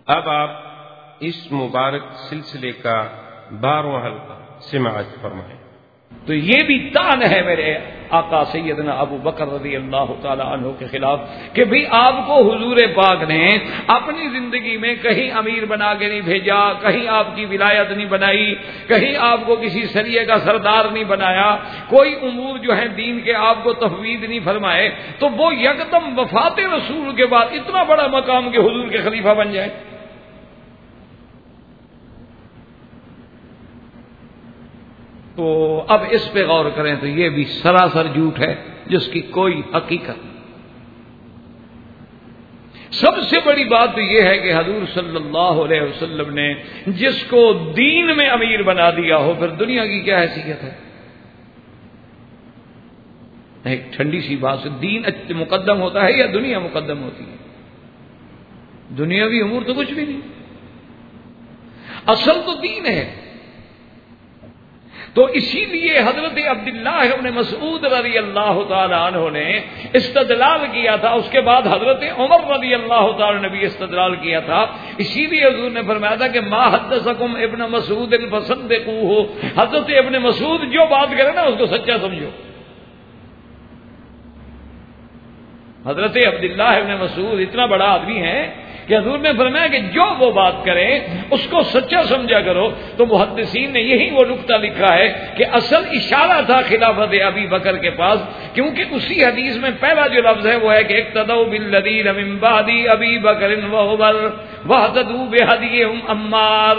اب آپ اس مبارک سلسلے کا 12واں حلقہ سماعت فرمائیں۔ تو یہ بھی طعن ہے میرے آقا سیدنا ابو بکر رضی اللہ تعالی عنہ کے خلاف کہ بھی آپ کو حضور پاک نے اپنی زندگی میں کہیں امیر بنا کے نہیں بھیجا، کہیں آپ کی ولایت نہیں بنائی، کہیں آپ کو کسی سریے کا سردار نہیں بنایا، کوئی امور جو ہے دین کے آپ کو تفویض نہیں فرمائے، تو وہ یکدم وفات رسول کے بعد اتنا بڑا مقام کہ حضور کے خلیفہ بن جائے۔ تو اب اس پہ غور کریں تو یہ بھی سراسر جھوٹ ہے جس کی کوئی حقیقت نہیں۔ سب سے بڑی بات تو یہ ہے کہ حضور صلی اللہ علیہ وسلم نے جس کو دین میں امیر بنا دیا ہو پھر دنیا کی کیا حیثیت ہے؟ ایک ٹھنڈی سی بات سے دین مقدم ہوتا ہے یا دنیا مقدم ہوتی ہے؟ دنیاوی امور تو کچھ بھی نہیں، اصل تو دین ہے۔ تو اسی لیے حضرت عبداللہ ابن مسعود رضی اللہ تعالی عنہ نے استدلال کیا تھا، اس کے بعد حضرت عمر رضی اللہ تعالی نے بھی استدلال کیا تھا۔ اسی لیے حضور نے فرمایا تھا کہ ما حدثکم ابن مسعود فصدقوہ، حضرت ابن مسعود جو بات کرے نا اس کو سچا سمجھو۔ حضرت عبداللہ ابن مسعود اتنا بڑا آدمی ہے کہ حضور نے فرمایا کہ جو وہ بات کرے اس کو سچا سمجھا کرو۔ تو محدثین نے یہی وہ نقطہ لکھا ہے کہ اصل اشارہ تھا خلافت ابی بکر کے پاس، کیونکہ اسی حدیث میں پہلا جو لفظ ہے وہ ہے کہ اقتدوا بالذین من بعد ابی بکر وعمر واہتدوا بہدیہم عمار،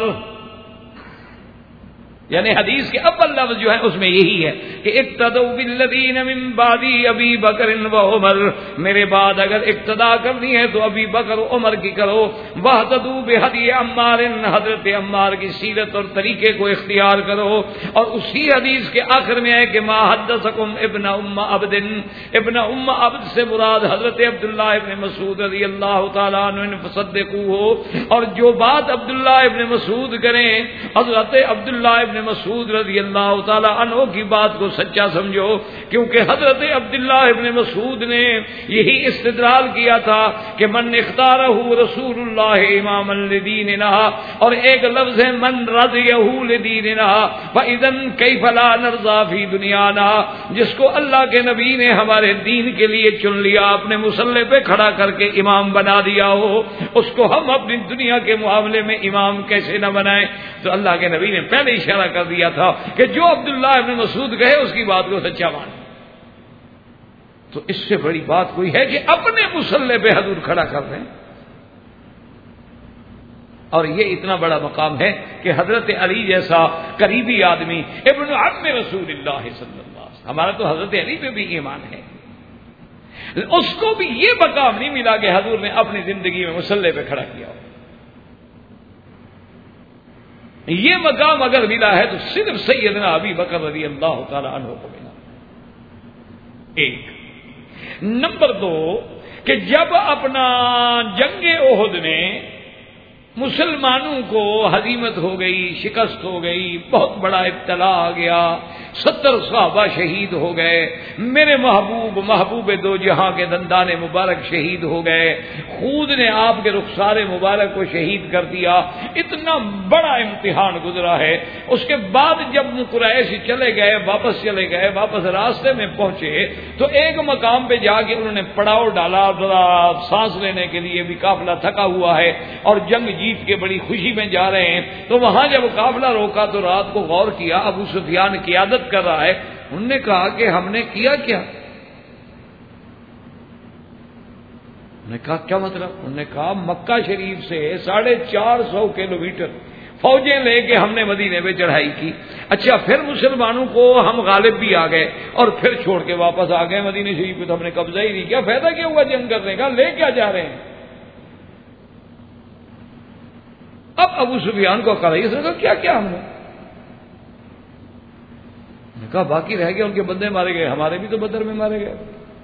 یعنی حدیث کے اول لفظ جو ہے اس میں یہی ہے کہ اقتدوا بالذین من بعد ابی بکر وعمر، میرے بعد اگر اقتدا کرنی ہے تو ابی بکر و عمر کی کرو، واہتدوا بہدی عمار، حضرت عمار کی سیرت اور طریقے کو اختیار کرو۔ اور اسی حدیث کے آخر میں ہے کہ ما حدثکم ابن ام عبد، ابن ام عبد سے مراد حضرت عبداللہ ابن مسعود رضی اللہ تعالیٰ عنہ فصدقوہ، اور جو بات عبداللہ ابن مسعود کریں حضرت عبداللہ ابن مسعود رضی اللہ تعالی عنہ کی بات کو سچا سمجھو، کیونکہ حضرت عبداللہ ابن مسعود نے یہی استدلال کیا تھا کہ من اختارہ رسول اللہ اماما لدیننا، اور ایک لفظ ہے من رضیہ لدیننا فاذن کیف لا نرضى فی دنیانا، جس کو اللہ کے نبی نے ہمارے دین کے لیے چن لیا، اپنے مصلی پہ کھڑا کر کے امام بنا دیا ہو، اس کو ہم اپنی دنیا کے معاملے میں امام کیسے نہ بنائیں؟ تو اللہ کے نبی نے پہلے اشارہ کر دیا تھا کہ جو عبداللہ ابن مسعود کہے اس کی بات کو سچا مان۔ تو اس سے بڑی بات کوئی ہے کہ اپنے مصلی پہ حضور کھڑا کر دیں، اور یہ اتنا بڑا مقام ہے کہ حضرت علی جیسا قریبی آدمی ابن عم رسول اللہ صلی اللہ علیہ وسلم، ہمارا تو حضرت علی پہ بھی ایمان ہے، اس کو بھی یہ مقام نہیں ملا کہ حضور نے اپنی زندگی میں مصلی پہ کھڑا کیا ہو۔ یہ مقام اگر ملا ہے تو صرف سیدنا ابی بکر رضی اللہ تعالی عنہ کو ملا۔ ایک نمبر دو کہ جب اپنا جنگ احد میں مسلمانوں کو ہزیمت ہو گئی، شکست ہو گئی، بہت بڑا ابتلا آ گیا، 70 صحابہ شہید ہو گئے، میرے محبوب دو جہاں کے دندان مبارک شہید ہو گئے، خود نے آپ کے رخسار مبارک کو شہید کر دیا، اتنا بڑا امتحان گزرا ہے۔ اس کے بعد جب قریش چلے گئے، واپس راستے میں پہنچے تو ایک مقام پہ جا کے انہوں نے پڑاؤ ڈالا، ذرا سانس لینے کے لیے بھی قافلہ تھکا ہوا ہے اور جنگ جیت کے بڑی خوشی میں جا رہے ہیں۔ تو وہاں جب قافلہ روکا تو رات کو غور کیا، ابو سفیان قیادت کر رہا ہے، انہوں نے کہا کہ ہم نے کیا کیا؟ انہوں نے کہا کیا مطلب؟ انہوں نے کہا مکہ شریف سے 450 کلومیٹر فوجیں لے کے ہم نے مدینے پہ چڑھائی کی، اچھا پھر مسلمانوں کو ہم غالب بھی آ گئے اور پھر چھوڑ کے واپس آ گئے مدینے شریف پہ، تو ہم نے قبضہ ہی نہیں کیا، فائدہ کیا ہوا جنگ کرنے کا، لے کیا جا رہے ہیں؟ اب ابو سفیان کو کہا کیا کیا ہم نے کہا باقی رہ گئے، ان کے بندے مارے گئے، ہمارے بھی تو بدر میں مارے گئے۔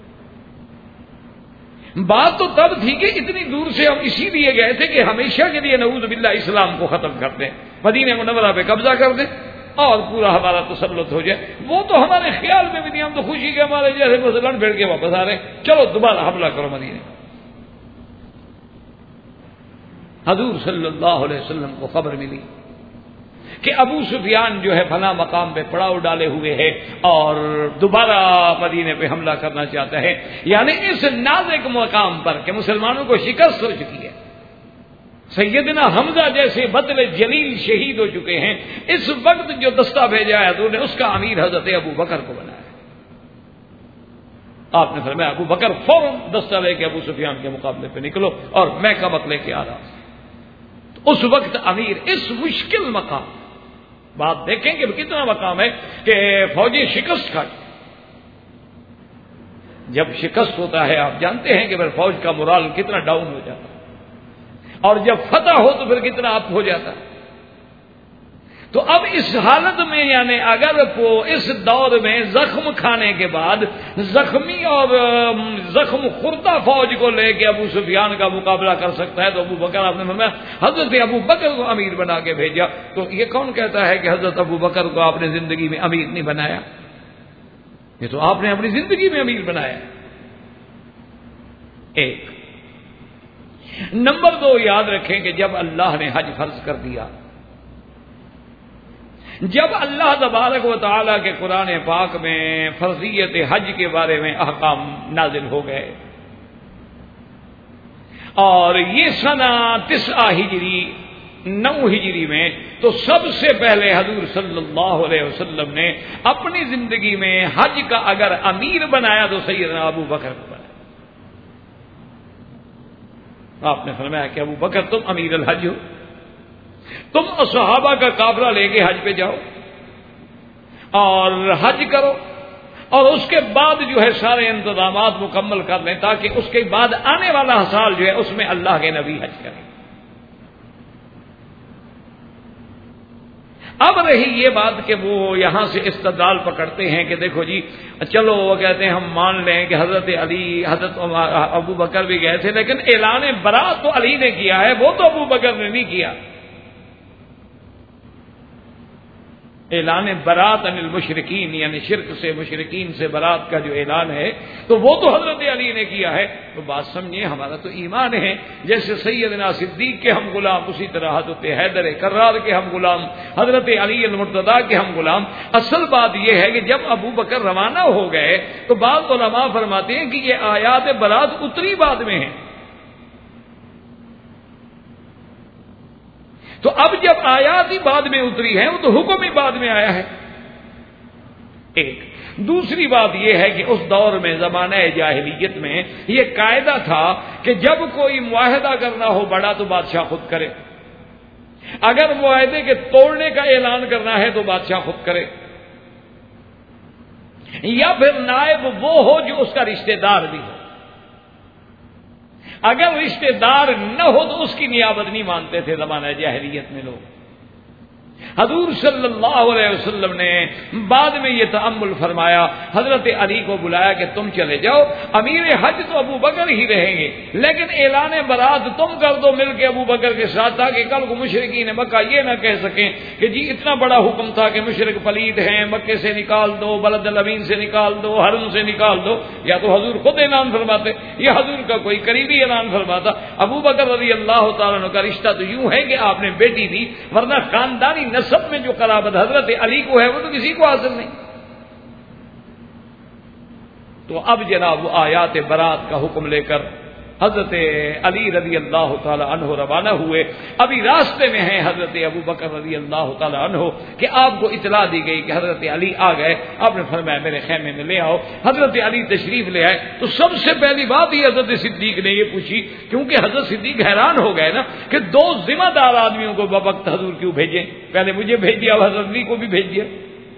بات تو تب تھی کہ اتنی دور سے ہم اسی لیے گئے تھے کہ ہمیشہ کے لیے نعوذ باللہ اسلام کو ختم کر دیں، مدینہ منورہ پہ قبضہ کر دیں اور پورا ہمارا تسلط ہو جائے۔ وہ تو ہمارے خیال میں بھی نہیں، ہم تو خوشی کے ہمارے جیسے مسلمان بھیڑ کے واپس آ رہے ہیں، چلو دوبارہ حملہ کرو مدینے۔ حضور صلی اللہ علیہ وسلم کو خبر ملی کہ ابو سفیان جو ہے فلاں مقام پہ پڑاؤ ڈالے ہوئے ہے اور دوبارہ مدینے پہ حملہ کرنا چاہتا ہے، یعنی اس نازک مقام پر کہ مسلمانوں کو شکست ہو چکی ہے، سیدنا حمزہ جیسے بدل جلیل شہید ہو چکے ہیں، اس وقت جو دستہ بھیجا ہے حضور نے اس کا امیر حضرت ابو بکر کو بنایا۔ آپ نے فرمایا ابو بکر فوراً دستہ لے کے ابو سفیان کے مقابلے پہ نکلو، اور میں کمک لے کے آ رہا ہوں۔ تو اس وقت امیر اس مشکل مقام، بات دیکھیں کہ کتنا مقام ہے کہ فوجی شکست کھائی، جب شکست ہوتا ہے آپ جانتے ہیں کہ پھر فوج کا مورال کتنا ڈاؤن ہو جاتا ہے، اور جب فتح ہو تو پھر کتنا اپ ہو جاتا ہے۔ تو اب اس حالت میں یعنی اگر وہ اس دور میں زخم کھانے کے بعد زخمی اور زخم خوردہ فوج کو لے کے ابو سفیان کا مقابلہ کر سکتا ہے، تو ابو بکر آپ نے فرمایا حضرت ابو بکر کو امیر بنا کے بھیجا۔ تو یہ کون کہتا ہے کہ حضرت ابو بکر کو آپ نے زندگی میں امیر نہیں بنایا؟ یہ تو آپ نے اپنی زندگی میں امیر بنایا۔ ایک نمبر 2 یاد رکھیں کہ جب اللہ نے حج فرض کر دیا، جب اللہ تبارک و تعالیٰ کے قرآن پاک میں فرضیت حج کے بارے میں احکام نازل ہو گئے، اور یہ سنہ 9 ہجری 9 ہجری میں، تو سب سے پہلے حضور صلی اللہ علیہ وسلم نے اپنی زندگی میں حج کا اگر امیر بنایا تو سیدنا ابو بکر کو بنایا۔ آپ نے فرمایا کہ ابو بکر تم امیر الحج ہو، تم صحابہ کا قافلہ لے کے حج پہ جاؤ اور حج کرو، اور اس کے بعد جو ہے سارے انتظامات مکمل کر لیں تاکہ اس کے بعد آنے والا سال جو ہے اس میں اللہ کے نبی حج کریں۔ اب رہی یہ بات کہ وہ یہاں سے استدلال پکڑتے ہیں کہ دیکھو جی چلو، وہ کہتے ہیں ہم مان لیں کہ حضرت علی حضرت ابو بکر بھی گئے تھے، لیکن اعلان برات تو علی نے کیا ہے، وہ تو ابو بکر نے نہیں کیا۔ اعلان برات عن المشرکین یعنی شرک سے مشرکین سے برات کا جو اعلان ہے تو وہ تو حضرت علی نے کیا ہے۔ تو بات سمجھیں، ہمارا تو ایمان ہے جیسے سیدنا صدیق کے ہم غلام، اسی طرح حضرت حیدر کرار کے ہم غلام، حضرت علی المرتضیٰ کے ہم غلام۔ اصل بات یہ ہے کہ جب ابو بکر روانہ ہو گئے تو بعض علماء فرماتے ہیں کہ یہ آیات برات اتری بعد میں ہیں۔ تو اب جب آیات ہی بعد میں اتری ہیں، وہ تو حکم ہی بعد میں آیا ہے۔ ایک دوسری بات یہ ہے کہ اس دور میں زمانہ جاہلیت میں یہ قاعدہ تھا کہ جب کوئی معاہدہ کرنا ہو بڑا تو بادشاہ خود کرے، اگر معاہدے کے توڑنے کا اعلان کرنا ہے تو بادشاہ خود کرے، یا پھر نائب وہ ہو جو اس کا رشتہ دار بھی ہو۔ اگر رشتہ دار نہ ہو تو اس کی نیابت نہیں مانتے تھے زمانہ جاہلیت میں لوگ۔ حضور صلی اللہ علیہ وسلم نے بعد میں یہ تأمل فرمایا، حضرت علی کو بلایا کہ تم چلے جاؤ، امیر حج تو ابو بکر ہی رہیں گے، لیکن اعلان برات تم کر دو مل کے ابو بکر کے ساتھ، تاکہ کل کو مشرکین مکہ یہ نہ کہہ سکیں کہ جی اتنا بڑا حکم تھا کہ مشرک پلید ہیں، مکے سے نکال دو، بلد الامین سے نکال دو، حرم سے نکال دو۔ یا تو حضور خود اعلان فرماتے یا حضور کا کوئی قریبی اعلان فرماتا۔ ابو بکر رضی اللہ تعالیٰ عنہ کا رشتہ تو یوں ہے کہ آپ نے بیٹی دی، ورنہ خاندانی نسب میں جو قرابت حضرت علی کو ہے وہ تو کسی کو حاصل نہیں۔ تو اب جناب وہ آیات برات کا حکم لے کر حضرت علی رضی اللہ تعالی عنہ روانہ ہوئے۔ ابھی راستے میں ہیں حضرت ابو بکر رضی اللہ تعالی عنہ کہ آپ کو اطلاع دی گئی کہ حضرت علی آ گئے۔ آپ نے فرمایا میرے خیمے میں لے آؤ۔ حضرت علی تشریف لے آئے تو سب سے پہلی بات یہ حضرت صدیق نے یہ پوچھی، کیونکہ حضرت صدیق حیران ہو گئے نا کہ 2 ذمہ دار آدمیوں کو بوقت حضور کیوں بھیجیں، پہلے مجھے بھیج دیا، اب حضرت علی کو بھی بھیج دیا۔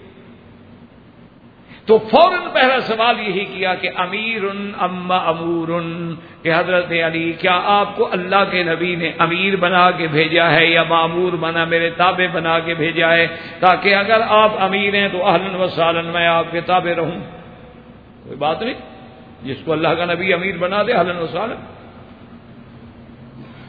تو فوراً پہلا سوال یہی کیا کہ امیر اما امور، کہ حضرت علی کیا آپ کو اللہ کے نبی نے امیر بنا کے بھیجا ہے یا مامور بنا میرے تابع بنا کے بھیجا ہے، تاکہ اگر آپ امیر ہیں تو اہلاً و سہلاً میں آپ کے تابع رہوں۔ کوئی بات نہیں، جس کو اللہ کا نبی امیر بنا دے اہلاً و سہلاً۔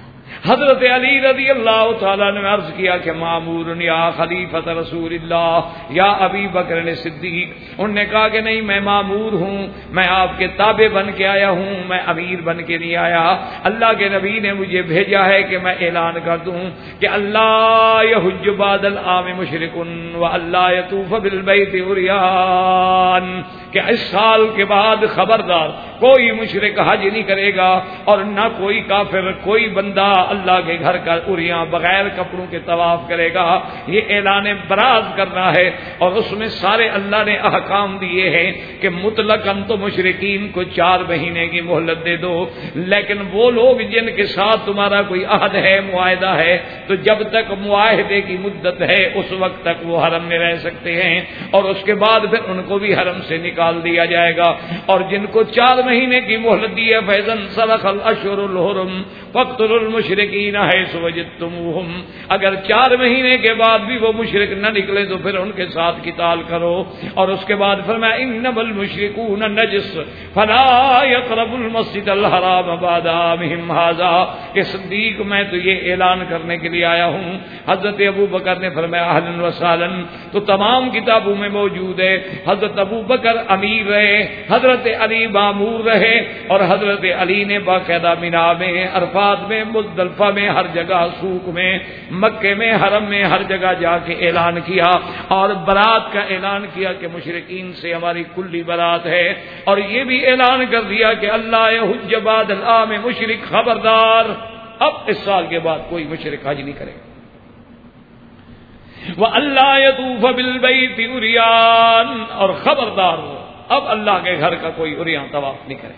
حضرت علی رضی اللہ تعالیٰ نے عرض کیا کہ مامور یا خلیفۃ رسول اللہ یا ابی بکر صدیق. انہوں نے کہا کہ نہیں، میں مامور ہوں، میں آپ کے تابع بن کے آیا ہوں، میں امیر بن کے نہیں آیا. اللہ کے نبی نے مجھے بھیجا ہے کہ میں اعلان کر دوں کہ اللہ یحج بعد العام مشرک و اللہ یطوف بالبیت عریان، کہ اس سال کے بعد خبردار کوئی مشرک حج نہیں کرے گا اور نہ کوئی کافر، کوئی بندہ اللہ کے گھر کا عریاں بغیر کپڑوں کے طواف کرے گا. یہ اعلان براز کرنا ہے، اور اس میں سارے اللہ نے احکام دیے ہیں کہ مطلقاً تو مشرکین کو 4 مہینے کی مہلت دے دو، لیکن وہ لوگ جن کے ساتھ تمہارا کوئی عہد ہے، معاہدہ ہے، تو جب تک معاہدے کی مدت ہے اس وقت تک وہ حرم میں رہ سکتے ہیں، اور اس کے بعد پھر ان کو بھی حرم سے نکال دیا جائے گا. اور جن کو 4 مہینے کی مہلت دی ہے فیضن سلخ الاشہر الحرم فاقتلوا المشرکین حیث وجدتموہم، اگر 4 مہینے کے بعد بھی وہ مشرک نہ نکلے تو پھر ان کے ساتھ قتال کرو. اور اس کے بعد فرمایا انما المشرکون نجس فلا یقربوا المسجد الحرام بعد عامہم ھذا، کہ صدیق میں تو یہ اعلان کرنے کے لیے آیا ہوں. حضرت ابو بکر نے فرمایا اہلا وسہلا، تو تمام کتابوں میں موجود ہے حضرت ابو بکر امیر رہے، حضرت علی مامور رہے، اور حضرت علی نے باقاعدہ مینا میں، عرفات میں، مزدلفہ میں، ہر جگہ سوق میں، مکے میں، حرم میں، ہر جگہ جا کے اعلان کیا اور برات کا اعلان کیا کہ مشرکین سے ہماری کلی برات ہے. اور یہ بھی اعلان کر دیا کہ اللہ یحج بعد العام مشرک، خبردار اب اس سال کے بعد کوئی مشرک حج نہیں کرے. وَأَلَّا يَطُوفَ بِالْبَيْتِ عُرْيَانٌ، اور خبردار ہو اب اللہ کے گھر کا کوئی عریاں طواف نہیں کرے.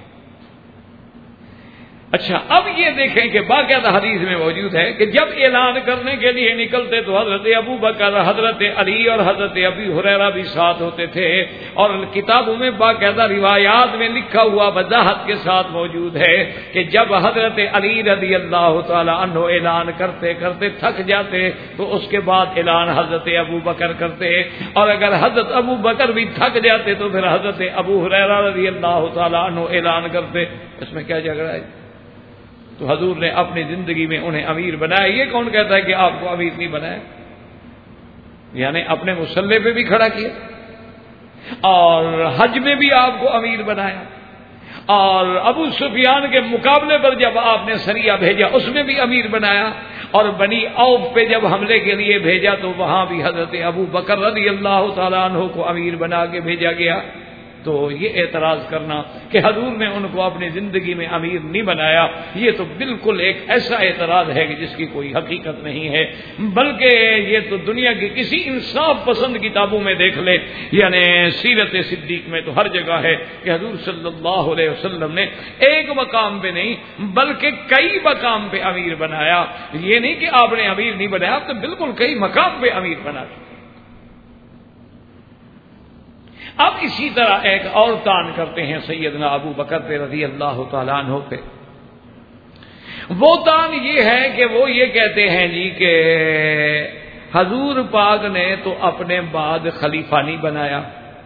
اچھا، اب یہ دیکھیں کہ باقاعدہ حدیث میں موجود ہے کہ جب اعلان کرنے کے لیے نکلتے تو حضرت ابو بکر، حضرت علی اور حضرت ابی ہریرہ بھی ساتھ ہوتے تھے، اور کتابوں میں باقاعدہ روایات میں لکھا ہوا وضاحت کے ساتھ موجود ہے کہ جب حضرت علی رضی اللہ تعالی عنہ اعلان کرتے کرتے تھک جاتے تو اس کے بعد اعلان حضرت ابو بکر کرتے، اور اگر حضرت ابو بکر بھی تھک جاتے تو پھر حضرت ابو ہریرہ رضی اللہ تعالی عنہ اعلان کرتے. اس میں کیا جھگڑا ہے؟ تو حضور نے اپنی زندگی میں انہیں امیر بنایا. یہ کون کہتا ہے کہ آپ کو امیر نہیں بنایا؟ یعنی اپنے مسلح پہ بھی کھڑا کیا، اور حج میں بھی آپ کو امیر بنایا، اور ابو سفیان کے مقابلے پر جب آپ نے سریہ بھیجا اس میں بھی امیر بنایا، اور بنی عوف پہ جب حملے کے لیے بھیجا تو وہاں بھی حضرت ابو بکر رضی اللہ تعالیٰ عنہ کو امیر بنا کے بھیجا گیا. تو یہ اعتراض کرنا کہ حضور نے ان کو اپنی زندگی میں امیر نہیں بنایا، یہ تو بالکل ایک ایسا اعتراض ہے کہ جس کی کوئی حقیقت نہیں ہے، بلکہ یہ تو دنیا کی کسی انصاف پسند کتابوں میں دیکھ لے، یعنی سیرت صدیق میں تو ہر جگہ ہے کہ حضور صلی اللہ علیہ وسلم نے ایک مقام پہ نہیں بلکہ کئی مقام پہ امیر بنایا. یہ نہیں کہ آپ نے امیر نہیں بنایا، آپ تو بالکل کئی مقام پہ امیر بنا دیا. اب اسی طرح ایک اور تان کرتے ہیں سیدنا ابو بکر پہ رضی اللہ تعالیٰ عنہ پہ. وہ تان یہ ہے کہ وہ یہ کہتے ہیں جی کہ حضور پاک نے تو اپنے بعد خلیفہ نہیں بنایا،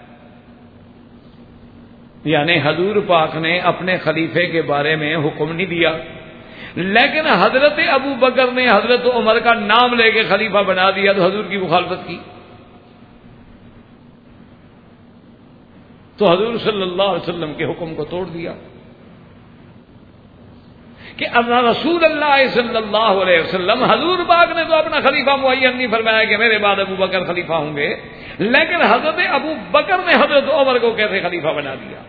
یعنی حضور پاک نے اپنے خلیفے کے بارے میں حکم نہیں دیا، لیکن حضرت ابو بکر نے حضرت عمر کا نام لے کے خلیفہ بنا دیا تو حضور کی مخالفت کی. تو حضور صلی اللہ علیہ وسلم کے حکم کو توڑ دیا کہ رسول اللہ صلی اللہ علیہ وسلم، حضور پاک نے تو اپنا خلیفہ معین نہیں فرمایا کہ میرے بعد ابو بکر خلیفہ ہوں گے، لیکن حضرت ابو بکر نے حضرت عمر کو کیسے خلیفہ بنا دیا؟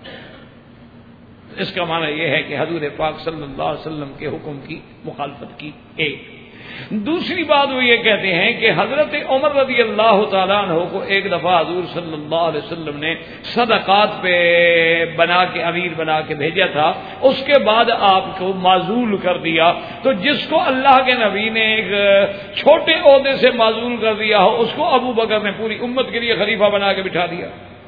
اس کا معنی یہ ہے کہ حضور پاک صلی اللہ علیہ وسلم کے حکم کی مخالفت کی. ایک دوسری بات وہ یہ کہتے ہیں کہ حضرت عمر رضی اللہ تعالیٰ عنہ کو ایک دفعہ حضور صلی اللہ علیہ وسلم نے صدقات پہ بنا کے امیر بنا کے بھیجا تھا، اس کے بعد آپ کو معزول کر دیا. تو جس کو اللہ کے نبی نے ایک چھوٹے عہدے سے معزول کر دیا ہو اس کو ابو بکر نے پوری امت کے لیے خلیفہ بنا کے بٹھا دیا.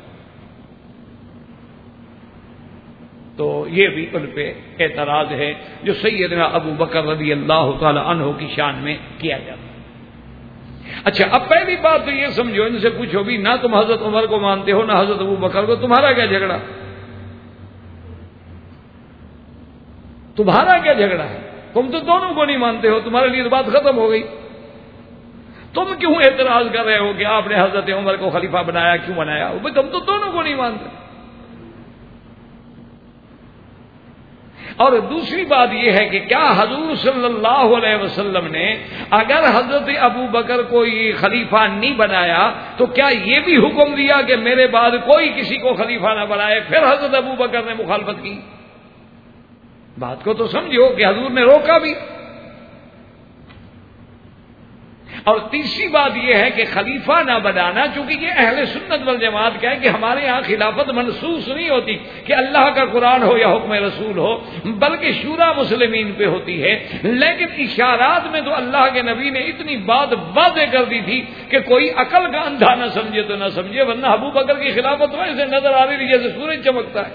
تو یہ بھی ان پہ اعتراض ہے جو سیدنا ابو بکر رضی اللہ تعالی عنہ کی شان میں کیا جاتا. اچھا، اب پہلی بات تو یہ سمجھو، ان سے پوچھو بھی نہ تم حضرت عمر کو مانتے ہو نہ حضرت ابو بکر کو، تمہارا کیا جھگڑا ہے؟ تم تو دونوں کو نہیں مانتے ہو، تمہارے لیے تو بات ختم ہو گئی. تم کیوں اعتراض کر رہے ہو کہ آپ نے حضرت عمر کو خلیفہ بنایا، کیوں بنایا؟ تم تو دونوں کو نہیں مانتے. اور دوسری بات یہ ہے کہ کیا حضور صلی اللہ علیہ وسلم نے اگر حضرت ابو بکر کو یہ خلیفہ نہیں بنایا تو کیا یہ بھی حکم دیا کہ میرے بعد کوئی کسی کو خلیفہ نہ بنائے؟ پھر حضرت ابو بکر نے مخالفت کی. بات کو تو سمجھو کہ حضور نے روکا بھی. اور تیسری بات یہ ہے کہ خلیفہ نہ بنانا، چونکہ یہ اہل سنت والجماعت کا ہے کہ ہمارے ہاں خلافت منسوخ نہیں ہوتی کہ اللہ کا قرآن ہو یا حکم رسول ہو، بلکہ شورا مسلمین پہ ہوتی ہے. لیکن اشارات میں تو اللہ کے نبی نے اتنی بات واضح کر دی تھی کہ کوئی عقل کا اندھا نہ سمجھے تو نہ سمجھے، ورنہ ابو بکر کی خلافت ویسے نظر آ رہی جیسے سورج چمکتا ہے.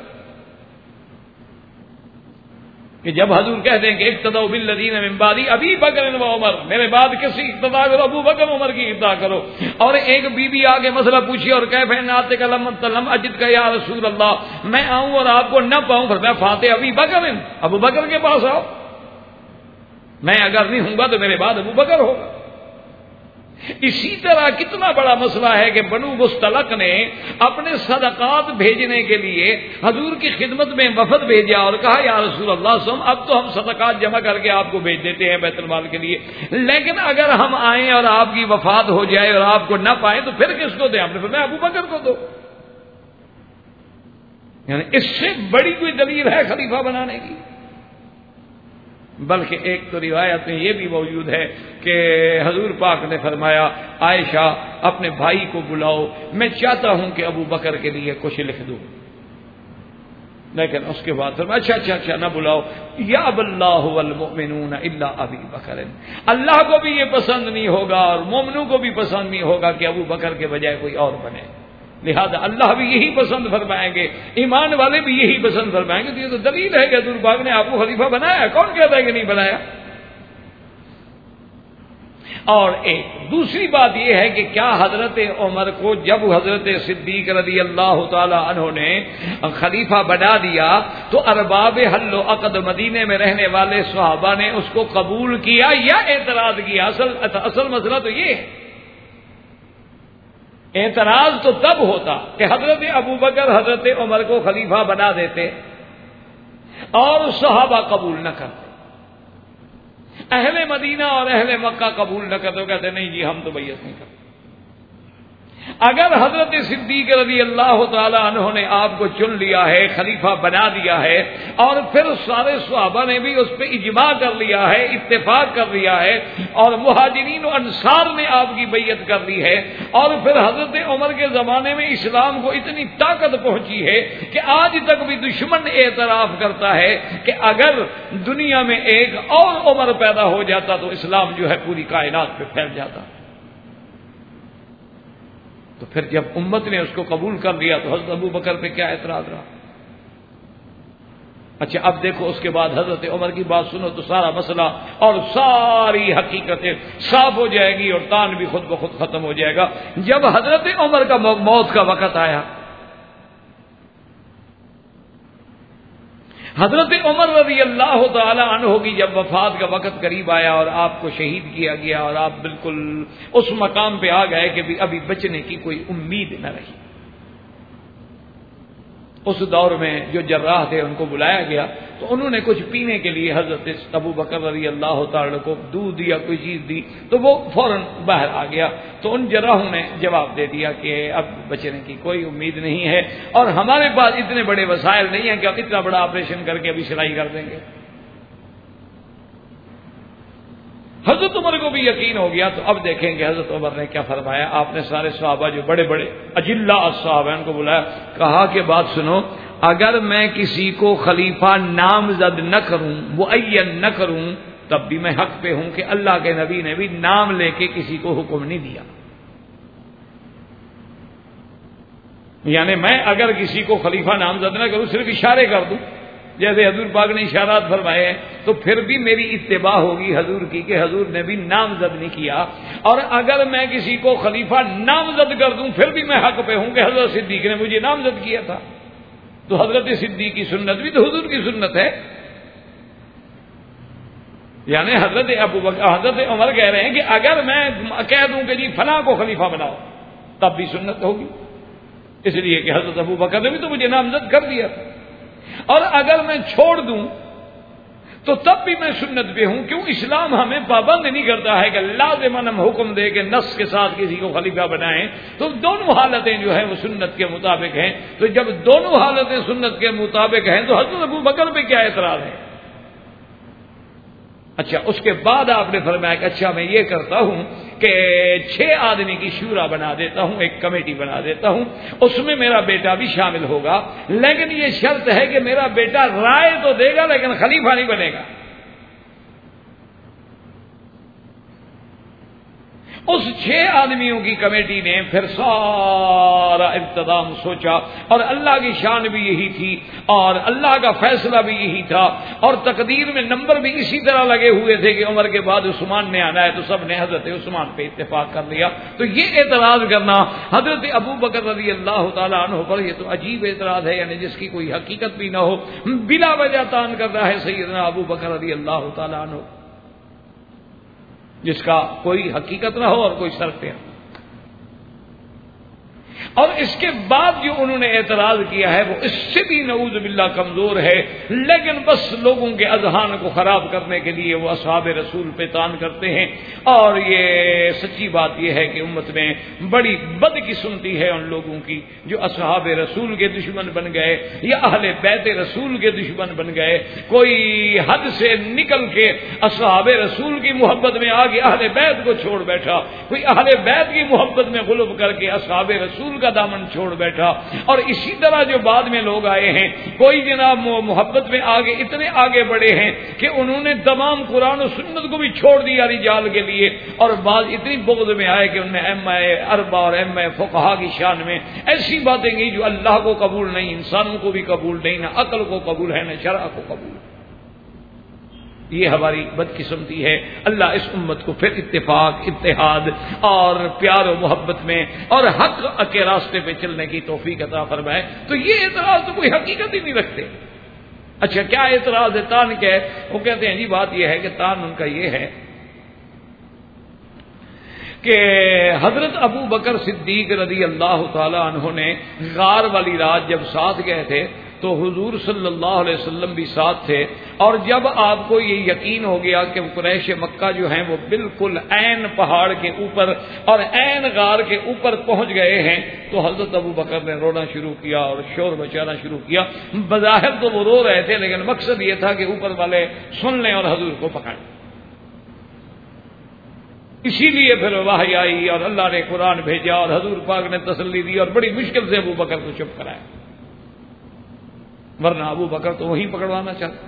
کہ جب حضور کہتے ہیں کہ اقتدوا بالذین من بعدی ابی بکر و عمر، میرے بعد کسی اقتدا کرو، ابو بکر عمر کی اقتدا کرو. اور ایک بی بی آگے مسئلہ پوچھی اور کہے فین آتے کا لم اجد کا یا رسول اللہ، میں آؤں اور آپ کو نہ پاؤں، پھر میں فاتح ابی بکر، ابو بکر کے پاس آؤ، میں اگر نہیں ہوں گا تو میرے بعد ابو بکر ہوگا. اسی طرح کتنا بڑا مسئلہ ہے کہ بنو مستلق نے اپنے صدقات بھیجنے کے لیے حضور کی خدمت میں وفد بھیجا اور کہا یا رسول اللہ اب تو ہم صدقات جمع کر کے آپ کو بھیج دیتے ہیں بیت المال کے لیے، لیکن اگر ہم آئیں اور آپ کی وفات ہو جائے اور آپ کو نہ پائیں تو پھر کس کو دیں؟ آپ نے فرمایا ابو بکر کو دو. یعنی اس سے بڑی کوئی دلیل ہے خلیفہ بنانے کی؟ بلکہ ایک تو روایت میں یہ بھی موجود ہے کہ حضور پاک نے فرمایا عائشہ اپنے بھائی کو بلاؤ، میں چاہتا ہوں کہ ابو بکر کے لیے کچھ لکھ دوں. لیکن اس کے بعد فرمایا اچھا نہ بلاؤ. یا اللہ والمؤمنون الا ابی بکر، اللہ کو بھی یہ پسند نہیں ہوگا اور مومنوں کو بھی پسند نہیں ہوگا کہ ابو بکر کے بجائے کوئی اور بنے، لہذا اللہ بھی یہی پسند فرمائیں گے، ایمان والے بھی یہی پسند فرمائیں گے. تو یہ تو دلیل ہے کہ حضور پاک نے آپ کو خلیفہ بنایا، کون کہتا ہے کہ نہیں بنایا؟ اور ایک دوسری بات یہ ہے کہ کیا حضرت عمر کو جب حضرت صدیق رضی اللہ تعالی عنہ نے خلیفہ بنا دیا تو ارباب حل و عقد مدینے میں رہنے والے صحابہ نے اس کو قبول کیا یا اعتراض کیا؟ اصل مسئلہ تو یہ ہے. اعتراض تو تب ہوتا کہ حضرت ابو بکر حضرت عمر کو خلیفہ بنا دیتے اور صحابہ قبول نہ کرتے، اہل مدینہ اور اہل مکہ قبول نہ کرتے، کہتے نہیں جی ہم تو بیعت نہیں کرتے. اگر حضرت صدیق رضی اللہ تعالی عنہ نے آپ کو چن لیا ہے، خلیفہ بنا دیا ہے، اور پھر سارے صحابہ نے بھی اس پہ اجماع کر لیا ہے، اتفاق کر لیا ہے، اور مہاجرین و انصار نے آپ کی بیعت کر لی ہے، اور پھر حضرت عمر کے زمانے میں اسلام کو اتنی طاقت پہنچی ہے کہ آج تک بھی دشمن اعتراف کرتا ہے کہ اگر دنیا میں ایک اور عمر پیدا ہو جاتا تو اسلام جو ہے پوری کائنات پہ پھیل جاتا. تو پھر جب امت نے اس کو قبول کر لیا تو حضرت ابو بکر پہ کیا اعتراض رہا؟ اچھا اب دیکھو اس کے بعد حضرت عمر کی بات سنو تو سارا مسئلہ اور ساری حقیقتیں صاف ہو جائے گی اور تان بھی خود بخود ختم ہو جائے گا. جب حضرت عمر کا موت کا وقت آیا، حضرت عمر رضی اللہ تعالی عنہ کی جب وفات کا وقت قریب آیا اور آپ کو شہید کیا گیا اور آپ بالکل اس مقام پہ آ گئے کہ ابھی بچنے کی کوئی امید نہ رہی، اس دور میں جو جراح تھے ان کو بلایا گیا تو انہوں نے کچھ پینے کے لیے حضرت ابو بکر رضی اللہ تعالی کو دودھ یا کوئی چیز دی تو وہ فوراً باہر آ گیا. تو ان جراحوں نے جواب دے دیا کہ اب بچنے کی کوئی امید نہیں ہے اور ہمارے پاس اتنے بڑے وسائل نہیں ہیں کہ ہم اتنا بڑا آپریشن کر کے ابھی سلائی کر دیں گے. حضرت عمر کو بھی یقین ہو گیا. تو اب دیکھیں گے حضرت عمر نے کیا فرمایا. آپ نے سارے صحابہ جو بڑے بڑے اجلہ الصحابہ ان کو بلایا، کہا کہ بات سنو، اگر میں کسی کو خلیفہ نامزد نہ کروں، معین نہ کروں، تب بھی میں حق پہ ہوں کہ اللہ کے نبی نے بھی نام لے کے کسی کو حکم نہیں دیا. یعنی میں اگر کسی کو خلیفہ نامزد نہ کروں، صرف اشارے کر دوں جیسے حضور پاک نے اشارات فرمائے ہیں، تو پھر بھی میری اتباع ہوگی حضور کی کہ حضور نے بھی نامزد نہیں کیا. اور اگر میں کسی کو خلیفہ نامزد کر دوں پھر بھی میں حق پہ ہوں کہ حضرت صدیق نے مجھے نامزد کیا تھا. تو حضرت صدیق کی سنت بھی تو حضور کی سنت ہے. یعنی حضرت عمر کہہ رہے ہیں کہ اگر میں کہہ دوں کہ جی فلاں کو خلیفہ بناؤ تب بھی سنت ہوگی، اس لیے کہ حضرت ابو بکر نے بھی تو مجھے نامزد کر دیا تھا، اور اگر میں چھوڑ دوں تو تب بھی میں سنت پہ ہوں۔ کیوں؟ اسلام ہمیں پابند نہیں کرتا ہے کہ لازماً ہم حکم دے کے نص کے ساتھ کسی کو خلیفہ بنائیں، تو دونوں حالتیں جو ہیں وہ سنت کے مطابق ہیں۔ تو جب دونوں حالتیں سنت کے مطابق ہیں تو حضرت ابو بکر پہ کیا اعتراض ہے؟ اچھا، اس کے بعد آپ نے فرمایا کہ اچھا میں یہ کرتا ہوں کہ 6 آدمی کی شورا بنا دیتا ہوں، ایک کمیٹی بنا دیتا ہوں، اس میں میرا بیٹا بھی شامل ہوگا، لیکن یہ شرط ہے کہ میرا بیٹا رائے تو دے گا لیکن خلیفہ نہیں بنے گا۔ اس 6 آدمیوں کی کمیٹی نے پھر سارا انتظام سوچا، اور اللہ کی شان بھی یہی تھی اور اللہ کا فیصلہ بھی یہی تھا، اور تقدیر میں نمبر بھی اسی طرح لگے ہوئے تھے کہ عمر کے بعد عثمان نے آنا ہے، تو سب نے حضرت عثمان پہ اتفاق کر لیا۔ تو یہ اعتراض کرنا حضرت ابو بکر رضی اللہ تعالیٰ عنہ پر یہ تو عجیب اعتراض ہے، یعنی جس کی کوئی حقیقت بھی نہ ہو، بلا وجہ تان کر رہا ہے سیدنا ابو بکر رضی اللہ تعالیٰ عنہ، جس کا کوئی حقیقت نہ ہو اور کوئی شرط نہ ہو۔ اور اس کے بعد جو انہوں نے اعتراض کیا ہے وہ اس سے بھی نعوذ باللہ کمزور ہے، لیکن بس لوگوں کے اذہان کو خراب کرنے کے لیے وہ اصحاب رسول پہ تان کرتے ہیں۔ اور یہ سچی بات یہ ہے کہ امت میں بڑی بدقسمتی ہے ان لوگوں کی جو اصحاب رسول کے دشمن بن گئے یا اہل بیت رسول کے دشمن بن گئے۔ کوئی حد سے نکل کے اصحاب رسول کی محبت میں آ کے اہل بیت کو چھوڑ بیٹھا، کوئی اہل بیت کی محبت میں غلب کر کے اصحاب رسول کا دامن چھوڑ بیٹھا، اور اسی طرح جو بعد میں لوگ آئے ہیں، کوئی جناب محبت میں آگے اتنے آگے بڑھے ہیں کہ انہوں نے تمام قرآن و سنت کو بھی چھوڑ دیا رجال کے لیے، اور بعض اتنی بغض میں آئے کہ انہوں نے ائمہ اربع اور ائمہ فقہا کی شان میں ایسی باتیں کی جو اللہ کو قبول نہیں، انسانوں کو بھی قبول نہیں، نہ عقل کو قبول ہے نہ شرع کو قبول ہے۔ یہ ہماری بدقسمتی ہے۔ اللہ اس امت کو پھر اتفاق، اتحاد اور پیار و محبت میں اور حق کے راستے پہ چلنے کی توفیق عطا فرمائے۔ تو یہ اعتراض تو کوئی حقیقت ہی نہیں رکھتے۔ اچھا کیا اعتراض ہے؟ تان کیا ہے؟ وہ کہتے ہیں جی بات یہ ہے کہ تان ان کا یہ ہے کہ حضرت ابو بکر صدیق رضی اللہ تعالی عنہ نے غار والی رات جب ساتھ گئے تھے تو حضور صلی اللہ علیہ وسلم بھی ساتھ تھے، اور جب آپ کو یہ یقین ہو گیا کہ قریش مکہ جو ہیں وہ بالکل عین پہاڑ کے اوپر اور عین غار کے اوپر پہنچ گئے ہیں، تو حضرت ابو بکر نے رونا شروع کیا اور شور مچانا شروع کیا۔ بظاہر تو وہ رو رہے تھے لیکن مقصد یہ تھا کہ اوپر والے سن لیں اور حضور کو پکڑیں۔ اسی لیے پھر وحی آئی اور اللہ نے قرآن بھیجا اور حضور پاک نے تسلی دی اور بڑی مشکل سے ابو بکر کو چپ کرایا، ورنہ ابو بکر تو وہیں پکڑوانا چاہتا۔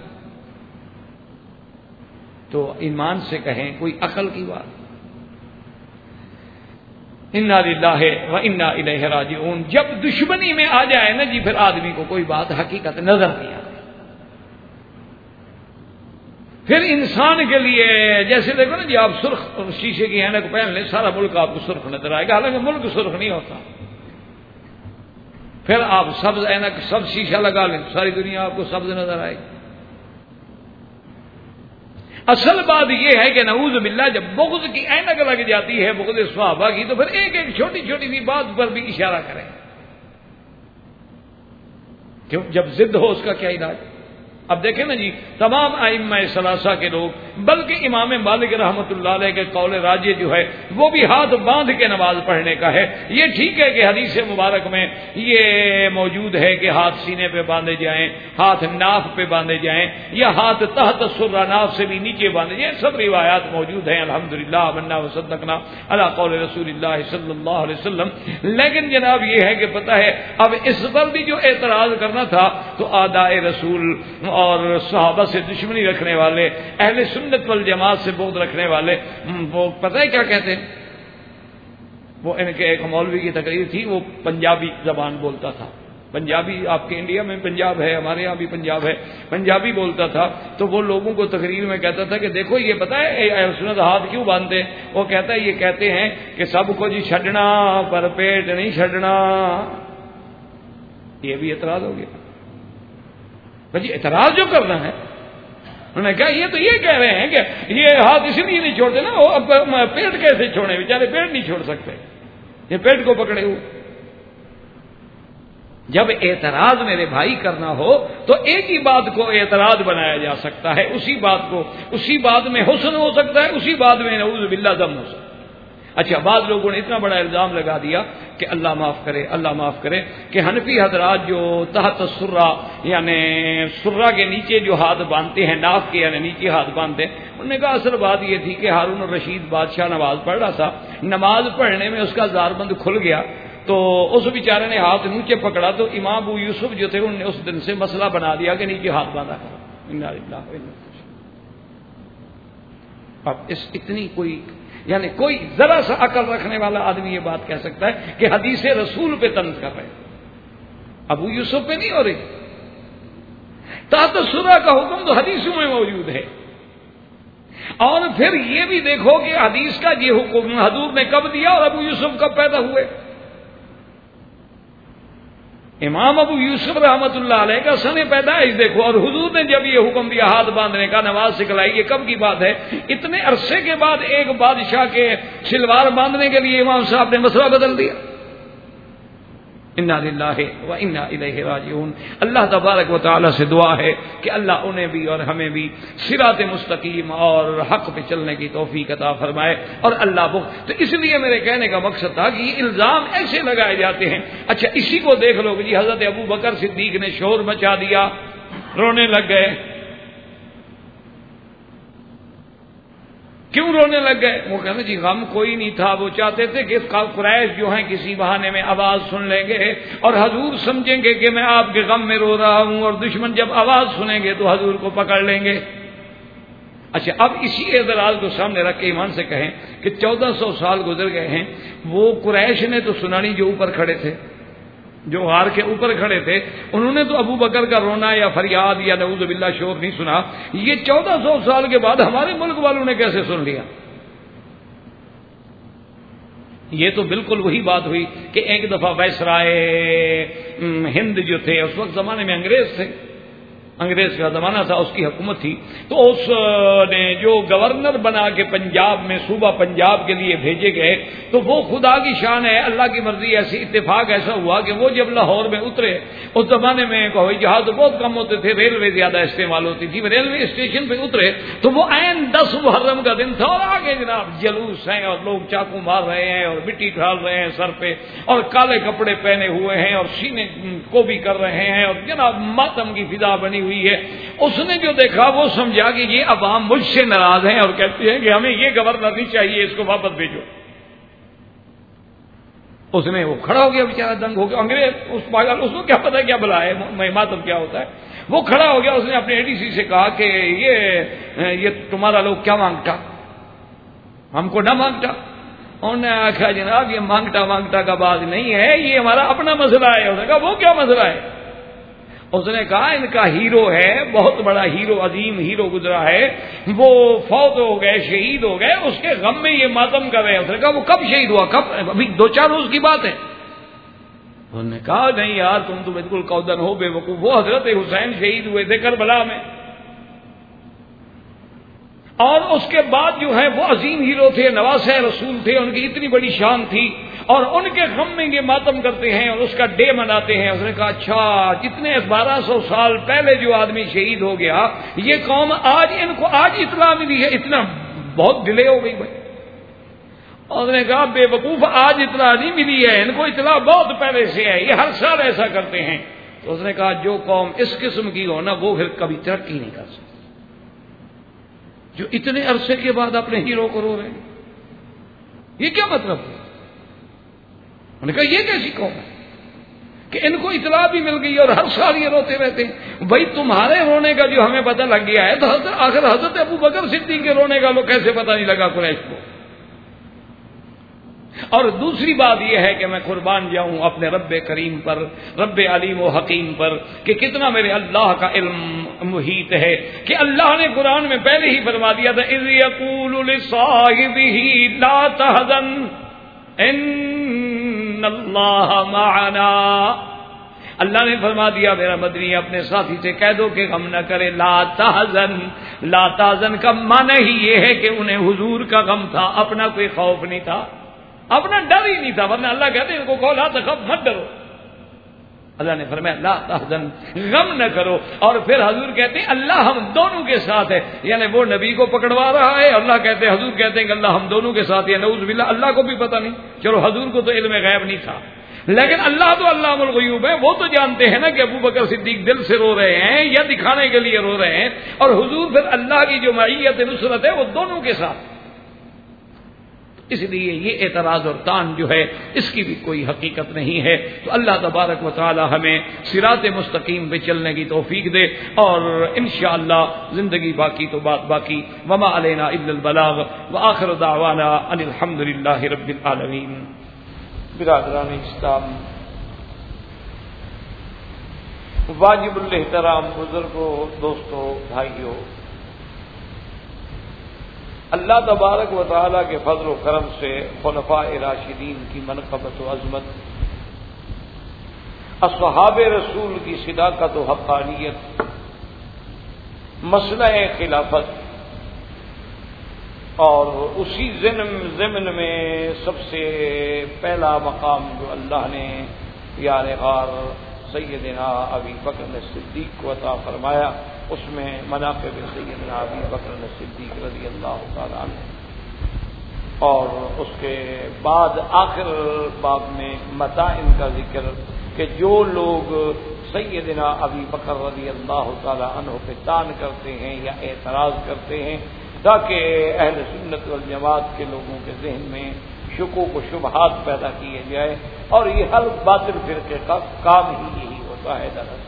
تو ایمان سے کہیں، کوئی عقل کی بات، انا للہ و انا الیہ راجعون۔ جب دشمنی میں آ جائے نا جی پھر آدمی کو کوئی بات حقیقت نظر نہیں آتی۔ پھر انسان کے لیے جیسے دیکھو نا جی آپ سرخ شیشے کی عینک پہن لیں سارا ملک آپ کو سرخ نظر آئے گا، حالانکہ ملک سرخ نہیں ہوتا۔ پھر آپ سبز عینک سبز شیشہ لگا لیں ساری دنیا آپ کو سبز نظر آئے گی۔ اصل بات یہ ہے کہ نعوذ باللہ جب بغض کی عینک لگ جاتی ہے بغض صحابہ کی تو پھر ایک ایک چھوٹی چھوٹی سی بات پر بھی اشارہ کریں، کیوں جب ضد ہو اس کا کیا علاج؟ اب دیکھیں نا جی تمام ائمہ ثلاثہ کے لوگ، بلکہ امام مالک رحمۃ اللہ علیہ کے قول راجح جو ہے وہ بھی ہاتھ باندھ کے نماز پڑھنے کا ہے۔ یہ ٹھیک ہے کہ حدیث مبارک میں یہ موجود ہے کہ ہاتھ سینے پہ باندھے جائیں، ہاتھ ناف پہ باندھے جائیں، یا ہاتھ تحت سرہ ناف سے بھی نیچے باندھے جائیں، سب روایات موجود ہیں الحمدللہ آمنا وصدقنا علی قول رسول اللہ صلی اللہ علیہ وسلم۔ لیکن جناب یہ ہے کہ پتہ ہے اب اس پر بھی جو اعتراض کرنا تھا تو اعداء رسول اور صحابہ سے دشمنی رکھنے والے، اہل سنت والجماعت سے بغض رکھنے والے، وہ پتہ ہے کیا کہتے ہیں؟ وہ ان کے ایک مولوی کی تقریر تھی، وہ پنجابی زبان بولتا تھا، پنجابی آپ کے انڈیا میں پنجاب ہے، ہمارے یہاں بھی پنجاب ہے، پنجابی بولتا تھا، تو وہ لوگوں کو تقریر میں کہتا تھا کہ دیکھو یہ پتہ ہے اہل سنت ہاتھ کیوں باندھتے ہیں؟ وہ کہتا ہے یہ کہتے ہیں کہ سب کو جی چھڈنا پر پیٹ نہیں چھڈنا۔ یہ بھی اعتراض ہو گیا۔ بھائی اعتراض جو کرنا ہے انہوں نے کہا یہ تو یہ کہہ رہے ہیں کہ یہ ہاتھ اس لیے نہیں چھوڑتے نا، وہ اب پیٹ کیسے چھوڑیں، بیچارے پیٹ نہیں چھوڑ سکتے، یہ پیٹ کو پکڑے ہوئے۔ جب اعتراض میرے بھائی کرنا ہو تو ایک ہی بات کو اعتراض بنایا جا سکتا ہے، اسی بات میں حسن ہو سکتا ہے، اسی بات میں نعوذ باللہ ذم ہو سکتا ہے۔ اچھا، بعض لوگوں نے اتنا بڑا الزام لگا دیا کہ اللہ معاف کرے کہ حنفی حضرات جو تحت سرہ یعنی سرہ کے نیچے جو ہاتھ باندھتے ہیں، ناف کے یعنی نیچے ہاتھ باندھتے ہیں، انہوں نے کہا اصل بات یہ تھی کہ ہارون الرشید بادشاہ نماز پڑھ رہا تھا، نماز پڑھنے میں اس کا زاربند کھل گیا تو اس بیچارے نے ہاتھ نیچے پکڑا تو امام ابو یوسف جو تھے انہوں نے اس دن سے مسئلہ بنا دیا کہ نیچے ہاتھ باندھا کرو۔ اب اس اتنی کوئی ذرا سا عقل رکھنے والا آدمی یہ بات کہہ سکتا ہے کہ حدیث رسول پہ طنز کر رہے، ابو یوسف پہ نہیں ہو رہی۔ تحت سرہ کا حکم تو حدیثوں میں موجود ہے، اور پھر یہ بھی دیکھو کہ حدیث کا یہ حکم حضور نے کب دیا اور ابو یوسف کب پیدا ہوئے۔ امام ابو یوسف رحمت اللہ علیہ کا سن پیدائش دیکھو، اور حضور نے جب یہ حکم دیا ہاتھ باندھنے کا، نماز سکھلائی، یہ کب کی بات ہے؟ اتنے عرصے کے بعد ایک بادشاہ کے شلوار باندھنے کے لیے امام صاحب نے مسئلہ بدل دیا۔ انا للہ و انا الیہ راجعون۔ اللہ تبارک و تعالی سے دعا ہے کہ اللہ انہیں بھی اور ہمیں بھی صراط مستقیم اور حق پہ چلنے کی توفیق عطا فرمائے، اور اللہ تو اس لیے میرے کہنے کا مقصد تھا کہ یہ الزام ایسے لگائے جاتے ہیں۔ اچھا، اسی کو دیکھ لو کہ جی حضرت ابو بکر صدیق نے شور مچا دیا، رونے لگ گئے۔ کیوں رونے لگ گئے؟ وہ کہتے جی غم کوئی نہیں تھا، وہ چاہتے تھے کہ قریش جو ہیں کسی بہانے میں آواز سن لیں گے اور حضور سمجھیں گے کہ میں آپ کے غم میں رو رہا ہوں، اور دشمن جب آواز سنیں گے تو حضور کو پکڑ لیں گے۔ اچھا، اب اسی اعتراض کو سامنے رکھ کے ایمان سے کہیں کہ 1400 سال گزر گئے ہیں، وہ قریش نے تو سنا نہیں جو اوپر کھڑے تھے، جو غار کے اوپر کھڑے تھے، انہوں نے تو ابو بکر کا رونا یا فریاد یا نعوذ باللہ شور نہیں سنا۔ یہ 1400 سال کے بعد ہمارے ملک والوں نے کیسے سن لیا؟ یہ تو بالکل وہی بات ہوئی کہ ایک دفعہ وائسرائے ہند جو تھے، اس وقت زمانے میں انگریز کا زمانہ تھا، اس کی حکومت تھی، تو اس نے جو گورنر بنا کے پنجاب میں صوبہ پنجاب کے لیے بھیجے گئے، تو وہ خدا کی شان ہے، اللہ کی مرضی، ایسی اتفاق ایسا ہوا کہ وہ جب لاہور میں اترے، اس زمانے میں ہوائی جہاز بہت کم ہوتے تھے، ریلوے زیادہ استعمال ہوتی تھی، ریلوے اسٹیشن پہ اترے تو وہ عین 10 محرم کا دن تھا، اور آگے جناب جلوس ہیں اور لوگ چاقو مار رہے ہیں اور مٹی ڈال رہے ہیں سر پہ، اور کالے کپڑے پہنے ہوئے ہیں اور سینے کو بھی کر رہے ہیں، اور جناب ماتم کی فضا بنی ہوئی ہے۔ اس نے جو دیکھا وہ سمجھا کہ یہ عوام مجھ سے ناراض ہیں اور کہتے ہیں کہ ہمیں یہ گورنر نہیں چاہیے، اس کو واپس بھیجو۔ اس نے وہ کھڑا ہو گیا، بیچارہ دنگ ہو گیا، انگریز اس پاگل، اس کو کیا پتا کیا بلا ہے ماتم کیا ہوتا ہے، وہ کھڑا ہو گیا۔ اس نے اپنے ADC سے کہا کہ یہ تمہارا لوگ کیا مانگتا، ہم کو نہ مانگتا۔ انہوں نے کہا جناب یہ مانگتا کا بات نہیں ہے، یہ ہمارا اپنا مسئلہ ہے۔ اس نے کہا وہ کیا مسئلہ ہے؟ اس نے کہا ان کا ہیرو ہے، بہت بڑا ہیرو، عظیم ہیرو گزرا ہے، وہ فوت ہو گئے، شہید ہو گئے، اس کے غم میں یہ ماتم کر رہے ہیں۔ اس نے کہا وہ کب شہید ہوا؟ کب؟ ابھی 2-4 روز کی بات ہے۔ انہوں نے کہا نہیں یار تم تو بالکل کودن ہو، بے وقوف، وہ حضرت حسین شہید ہوئے تھے کربلا میں، اور اس کے بعد جو ہے وہ عظیم ہیرو تھے، نواسہ رسول تھے، ان کی اتنی بڑی شان تھی، اور ان کے غم میں یہ ماتم کرتے ہیں اور اس کا ڈے مناتے ہیں۔ اس نے کہا اچھا، جتنے 1200 سال پہلے جو آدمی شہید ہو گیا، یہ قوم آج ان کو آج اطلاع ملی ہے، اتنا بہت ڈیلے ہو گئی بھائی۔ اس نے کہا بے وقوف، آج اطلاع نہیں ملی ہے، ان کو اطلاع بہت پہلے سے ہے، یہ ہر سال ایسا کرتے ہیں۔ تو اس نے کہا جو قوم اس قسم کی ہو نا، وہ پھر کبھی ترقی نہیں کر سکتی، جو اتنے عرصے کے بعد اپنے ہیرو کو رو رہے ہیں۔ یہ کیا مطلب ہے؟ انہوں نے کہا یہ کیسی قوم ہے کہ ان کو اطلاع بھی مل گئی اور ہر سال یہ روتے رہتے ہیں؟ بھائی تمہارے رونے کا جو ہمیں پتہ لگ گیا ہے، تو آخر حضرت ابو بکر صدیق کے رونے کا لوگ کیسے پتہ نہیں لگا قریش کو؟ اور دوسری بات یہ ہے کہ میں قربان جاؤں اپنے رب کریم پر، رب علیم و حکیم پر، کہ کتنا میرے اللہ کا علم محیط ہے، کہ اللہ نے قرآن میں پہلے ہی فرما دیا تھا اذ یقول لصاحبہ لا تحزن ان اللہ معنا۔ اللہ نے فرما دیا میرا مدنی اپنے ساتھی سے کہہ دو کہ غم نہ کرے، لا تحزن۔ لا تحزن کا معنی ہی یہ ہے کہ انہیں حضور کا غم تھا، اپنا کوئی خوف نہیں تھا، اپنا ڈر ہی نہیں تھا، ورنہ اللہ کہتے ہیں ان کو کہو لا تخف، مت ڈرو۔ اللہ نے فرمایا لا تحزن، غم نہ کرو۔ اور پھر حضور کہتے ہیں اللہ ہم دونوں کے ساتھ ہے، یعنی وہ نبی کو پکڑوا رہا ہے، اللہ کہتے ہیں حضور کہتے ہیں کہ اللہ ہم دونوں کے ساتھ ہے، نعوذ باللہ اللہ کو بھی پتہ نہیں، چلو حضور کو تو علم غیب نہیں تھا، لیکن اللہ تو علام الغیوب ہے، وہ تو جانتے ہیں نا کہ ابو بکر صدیق دل سے رو رہے ہیں یا دکھانے کے لیے رو رہے ہیں، اور حضور پھر اللہ کی جو معیت نصرت ہے وہ دونوں کے ساتھ۔ اس لیے یہ اعتراض اور تان جو ہے اس کی بھی کوئی حقیقت نہیں ہے۔ تو اللہ تبارک و تعالی ہمیں صراط مستقیم پہ چلنے کی توفیق دے، اور انشاءاللہ زندگی باقی تو بات باقی۔ وما علینا الا البلاغ وآخر دعوانا ان الحمد للہ رب العالمین۔ برادران اسلام، واجب الاحترام بزرگوں، دوستوں، بھائیوں، اللہ تبارک و تعالیٰ کے فضل و کرم سے خلفاء راشدین کی منقبت و عظمت، اصحاب رسول کی صداقت و حقانیت، مسئلہ خلافت، اور اسی ضمن میں سب سے پہلا مقام جو اللہ نے یار غار سیدنا ابی بکر صدیق کو عطا فرمایا، اس میں مناقب سیدنا ابی بکر صدیق رضی اللہ تعالیٰ عنہ، اور اس کے بعد آخر باب میں متاعن کا ذکر کہ جو لوگ سیدنا ابی بکر رضی اللہ تعالیٰ عنہ پہ طعن کرتے ہیں یا اعتراض کرتے ہیں، تاکہ اہل سنت والجماعت کے لوگوں کے ذہن میں شکوک و شبہات پیدا کیے جائے، اور یہ ہر باطل فرقے کا کام ہی یہی ہوتا ہے دراصل۔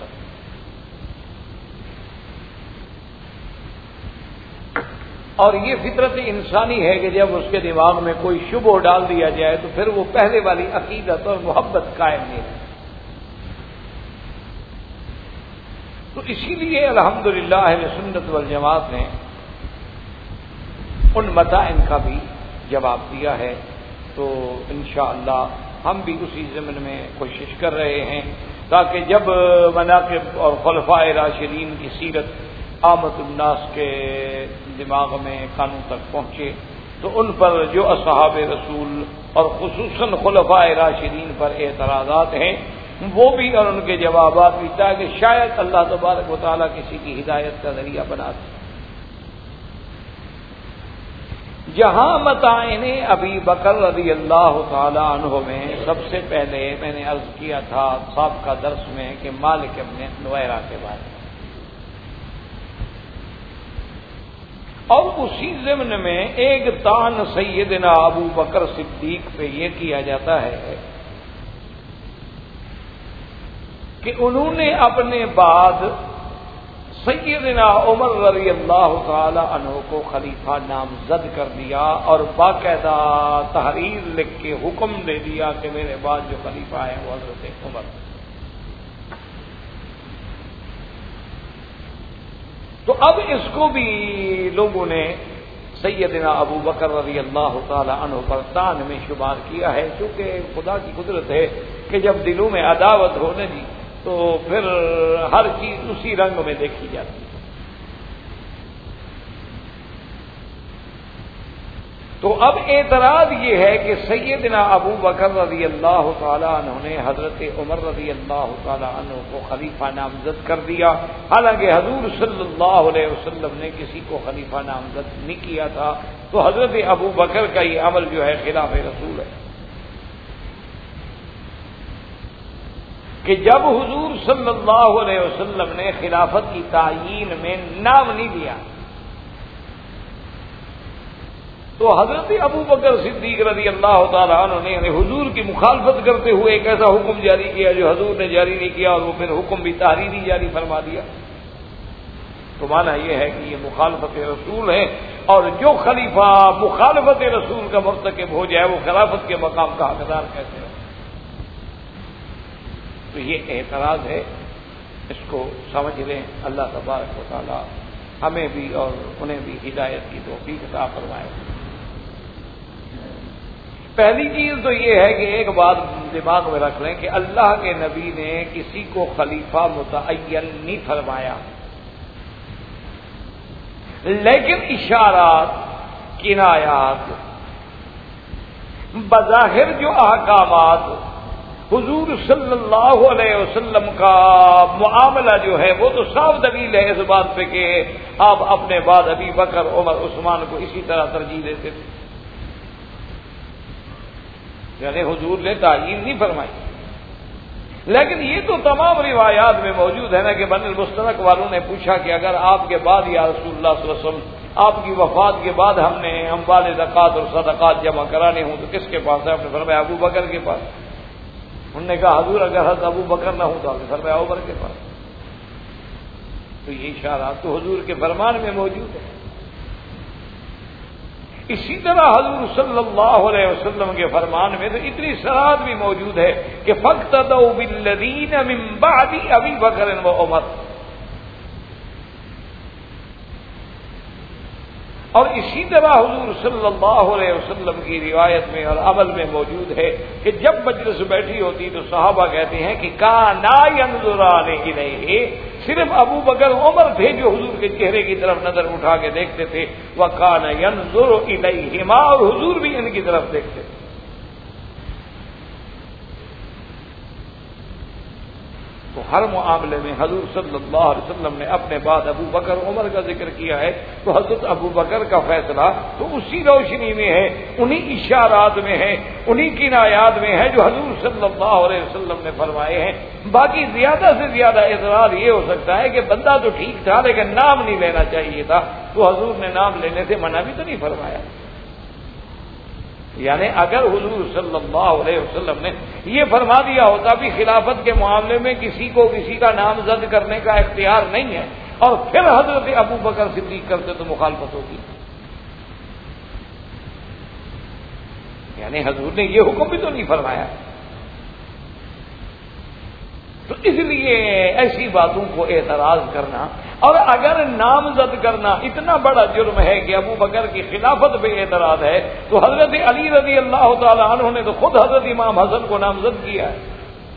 اور یہ فطرت انسانی ہے کہ جب اس کے دماغ میں کوئی شبہ ڈال دیا جائے تو پھر وہ پہلے والی عقیدت اور محبت قائم نہیں ہے۔ تو اسی لیے الحمدللہ اہل سنت والجماعت نے ان متاعن کا بھی جواب دیا ہے، تو انشاءاللہ ہم بھی اسی ضمن میں کوشش کر رہے ہیں تاکہ جب مناقب اور خلفاء راشدین کی سیرت عامت الناس کے دماغ میں کانوں تک پہنچے تو ان پر جو اصحاب رسول اور خصوصاً خلفاء راشدین پر اعتراضات ہیں وہ بھی اور ان کے جوابات بھی، تاکہ شاید اللہ تبارک و تعالیٰ کسی کی ہدایت کا ذریعہ بنا دے۔ جہاں متاعن ابی بکر رضی اللہ تعالی عنہ میں سب سے پہلے میں نے عرض کیا تھا سابقہ درس میں کہ مالک ابن نویرہ کے بارے میں، اور اسی ضمن میں ایک طعن سیدنا ابو بکر صدیق پہ یہ کیا جاتا ہے کہ انہوں نے اپنے بعد سیدنا عمر رضی اللہ تعالی عنہ کو خلیفہ نامزد کر دیا، اور باقاعدہ تحریر لکھ کے حکم دے دیا کہ میرے بعد جو خلیفہ ہے وہ حضرت عمر۔ تو اب اس کو بھی لوگوں نے سیدنا ابو بکر رضی اللہ تعالی عنہ پر طعن میں شمار کیا ہے، چونکہ خدا کی قدرت ہے کہ جب دلوں میں عداوت ہو نا جی تو پھر ہر چیز اسی رنگ میں دیکھی جاتی ہے۔ تو اب اعتراض یہ ہے کہ سیدنا ابو بکر رضی اللہ تعالی عنہ نے حضرت عمر رضی اللہ تعالی عنہ کو خلیفہ نامزد کر دیا، حالانکہ حضور صلی اللہ علیہ وسلم نے کسی کو خلیفہ نامزد نہیں کیا تھا، تو حضرت ابو بکر کا یہ عمل جو ہے خلاف رسول ہے کہ جب حضور صلی اللہ علیہ وسلم نے خلافت کی تعیین میں نام نہیں دیا تو حضرت ابو بکر صدیق رضی اللہ تعالیٰ عنہ نے یعنی حضور کی مخالفت کرتے ہوئے ایک ایسا حکم جاری کیا جو حضور نے جاری نہیں کیا، اور وہ پھر حکم بھی تحریری جاری فرما دیا۔ تو معنی یہ ہے کہ یہ مخالفت رسول ہے، اور جو خلیفہ مخالفت رسول کا مرتکب ہو جائے وہ خلافت کے مقام کا حقدار کیسے ہو؟ تو یہ اعتراض ہے، اس کو سمجھ لیں۔ اللہ تبارک و تعالی ہمیں بھی اور انہیں بھی ہدایت کی توفیق عطا فرمائے۔ پہلی چیز تو یہ ہے کہ ایک بات دماغ میں رکھ لیں کہ اللہ کے نبی نے کسی کو خلیفہ متعین نہیں فرمایا، لیکن اشارات، کنایات، بظاہر جو احکامات، حضور صلی اللہ علیہ وسلم کا معاملہ جو ہے وہ تو صاف دلیل ہے اس بات پہ کہ آپ اپنے بعد ابی بکر، عمر، عثمان کو اسی طرح ترجیح دیتے تھے، یعنی حضور نے تعیین نہیں فرمائی۔ لیکن یہ تو تمام روایات میں موجود ہے نا کہ بنی المستلق والوں نے پوچھا کہ اگر آپ کے بعد یا رسول اللہ صلی اللہ علیہ وسلم آپ کی وفات کے بعد ہم نے اموال زکوٰۃ اور صدقات جمع کرانے ہوں تو کس کے پاس ہے؟ آپ نے فرمایا ابو بکر کے پاس۔ انہوں نے کہا حضور اگر حضرت ابو بکر نہ ہوں تو آپ نے فرمایا عمر کے پاس۔ تو یہ اشارات تو حضور کے فرمان میں موجود ہے۔ اسی طرح حضور صلی اللہ علیہ وسلم کے فرمان میں تو اتنی صراحت بھی موجود ہے کہ فاقتدوا بالذین من بعد ابی بکر و عمر، اور اسی طرح حضور صلی اللہ علیہ وسلم کی روایت میں اور عمل میں موجود ہے کہ جب مجلس بیٹھی ہوتی تو صحابہ کہتے ہیں کہ کانا ینظران الیہ، صرف ابو بکر عمر تھے جو حضور کے چہرے کی طرف نظر اٹھا کے دیکھتے تھے، وکان ینظر الیہما، اور حضور بھی ان کی طرف دیکھتے تھے۔ تو ہر معاملے میں حضور صلی اللہ علیہ وسلم نے اپنے بعد ابو بکر عمر کا ذکر کیا ہے، تو حضرت ابو بکر کا فیصلہ تو اسی روشنی میں ہے، انہی اشارات میں ہے، انہی کنایات میں ہے جو حضور صلی اللہ علیہ وسلم نے فرمائے ہیں۔ باقی زیادہ سے زیادہ اعتراض یہ ہو سکتا ہے کہ بندہ تو ٹھیک تھا لیکن نام نہیں لینا چاہیے تھا، تو حضور نے نام لینے سے منع بھی تو نہیں فرمایا۔ یعنی اگر حضور صلی اللہ علیہ وسلم نے یہ فرما دیا ہوتا بھی خلافت کے معاملے میں کسی کو کسی کا نامزد کرنے کا اختیار نہیں ہے، اور پھر حضرت ابو بکر صدیق کرتے تو مخالفت ہوگی۔ یعنی حضور نے یہ حکم بھی تو نہیں فرمایا۔ تو اس لیے ایسی باتوں کو اعتراض کرنا اور اگر نامزد کرنا اتنا بڑا جرم ہے کہ ابو بکر کی خلافت پہ اعتراض ہے، تو حضرت علی رضی اللہ تعالی عنہ نے تو خود حضرت امام حسن کو نامزد کیا ہے۔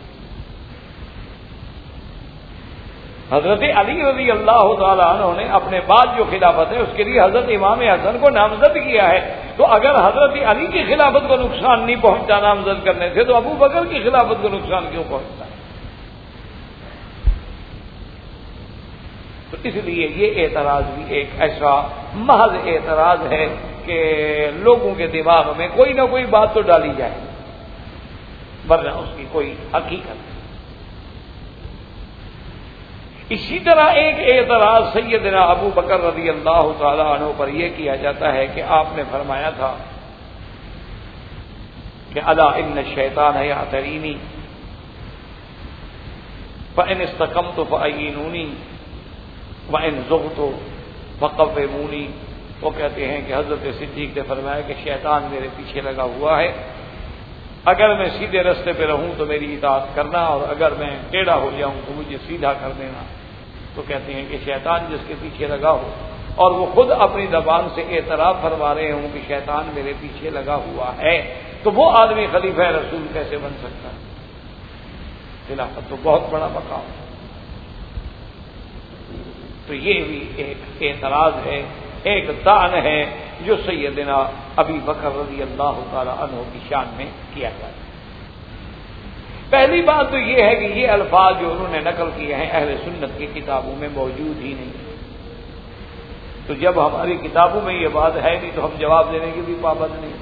حضرت علی رضی اللہ تعالی عنہ نے اپنے بعد جو خلافت ہے اس کے لیے حضرت امام حسن کو نامزد کیا ہے، تو اگر حضرت علی کی خلافت کو نقصان نہیں پہنچا نامزد کرنے سے، تو ابو بکر کی خلافت کو نقصان کیوں پہنچتا ہے؟ تو اس لیے یہ اعتراض بھی ایک ایسا محض اعتراض ہے کہ لوگوں کے دماغ میں کوئی نہ کوئی بات تو ڈالی جائے، ورنہ اس کی کوئی حقیقت نہیں۔ اسی طرح ایک اعتراض سیدنا ابو بکر رضی اللہ تعالی عنہ پر یہ کیا جاتا ہے کہ آپ نے فرمایا تھا کہ الا ان الشیطان یعترینی فإن استقمت فأعینونی وَإِن زُغْتُ فَقَوِّمُونِی۔ وہ کہتے ہیں کہ حضرت صدیق نے فرمایا کہ شیطان میرے پیچھے لگا ہوا ہے، اگر میں سیدھے رستے پہ رہوں تو میری اطاعت کرنا، اور اگر میں ٹیڑھا ہو جاؤں تو مجھے سیدھا کر دینا۔ تو کہتے ہیں کہ شیطان جس کے پیچھے لگا ہو اور وہ خود اپنی زبان سے اعتراف فرما رہے ہوں کہ شیطان میرے پیچھے لگا ہوا ہے، تو وہ آدمی خلیفہ رسول کیسے بن سکتا ہے؟ خلافت تو بہت بڑا مقام ہے۔ تو یہ بھی ایک اعتراض ہے، ایک طعن ہے جو سیدنا ابی بکر رضی اللہ تعالی عنہ کی شان میں کیا جاتا ہے۔ پہلی بات تو یہ ہے کہ یہ الفاظ جو انہوں نے نقل کیے ہیں اہل سنت کی کتابوں میں موجود ہی نہیں، تو جب ہماری کتابوں میں یہ بات ہے نہیں تو ہم جواب دینے کی بھی پابند نہیں۔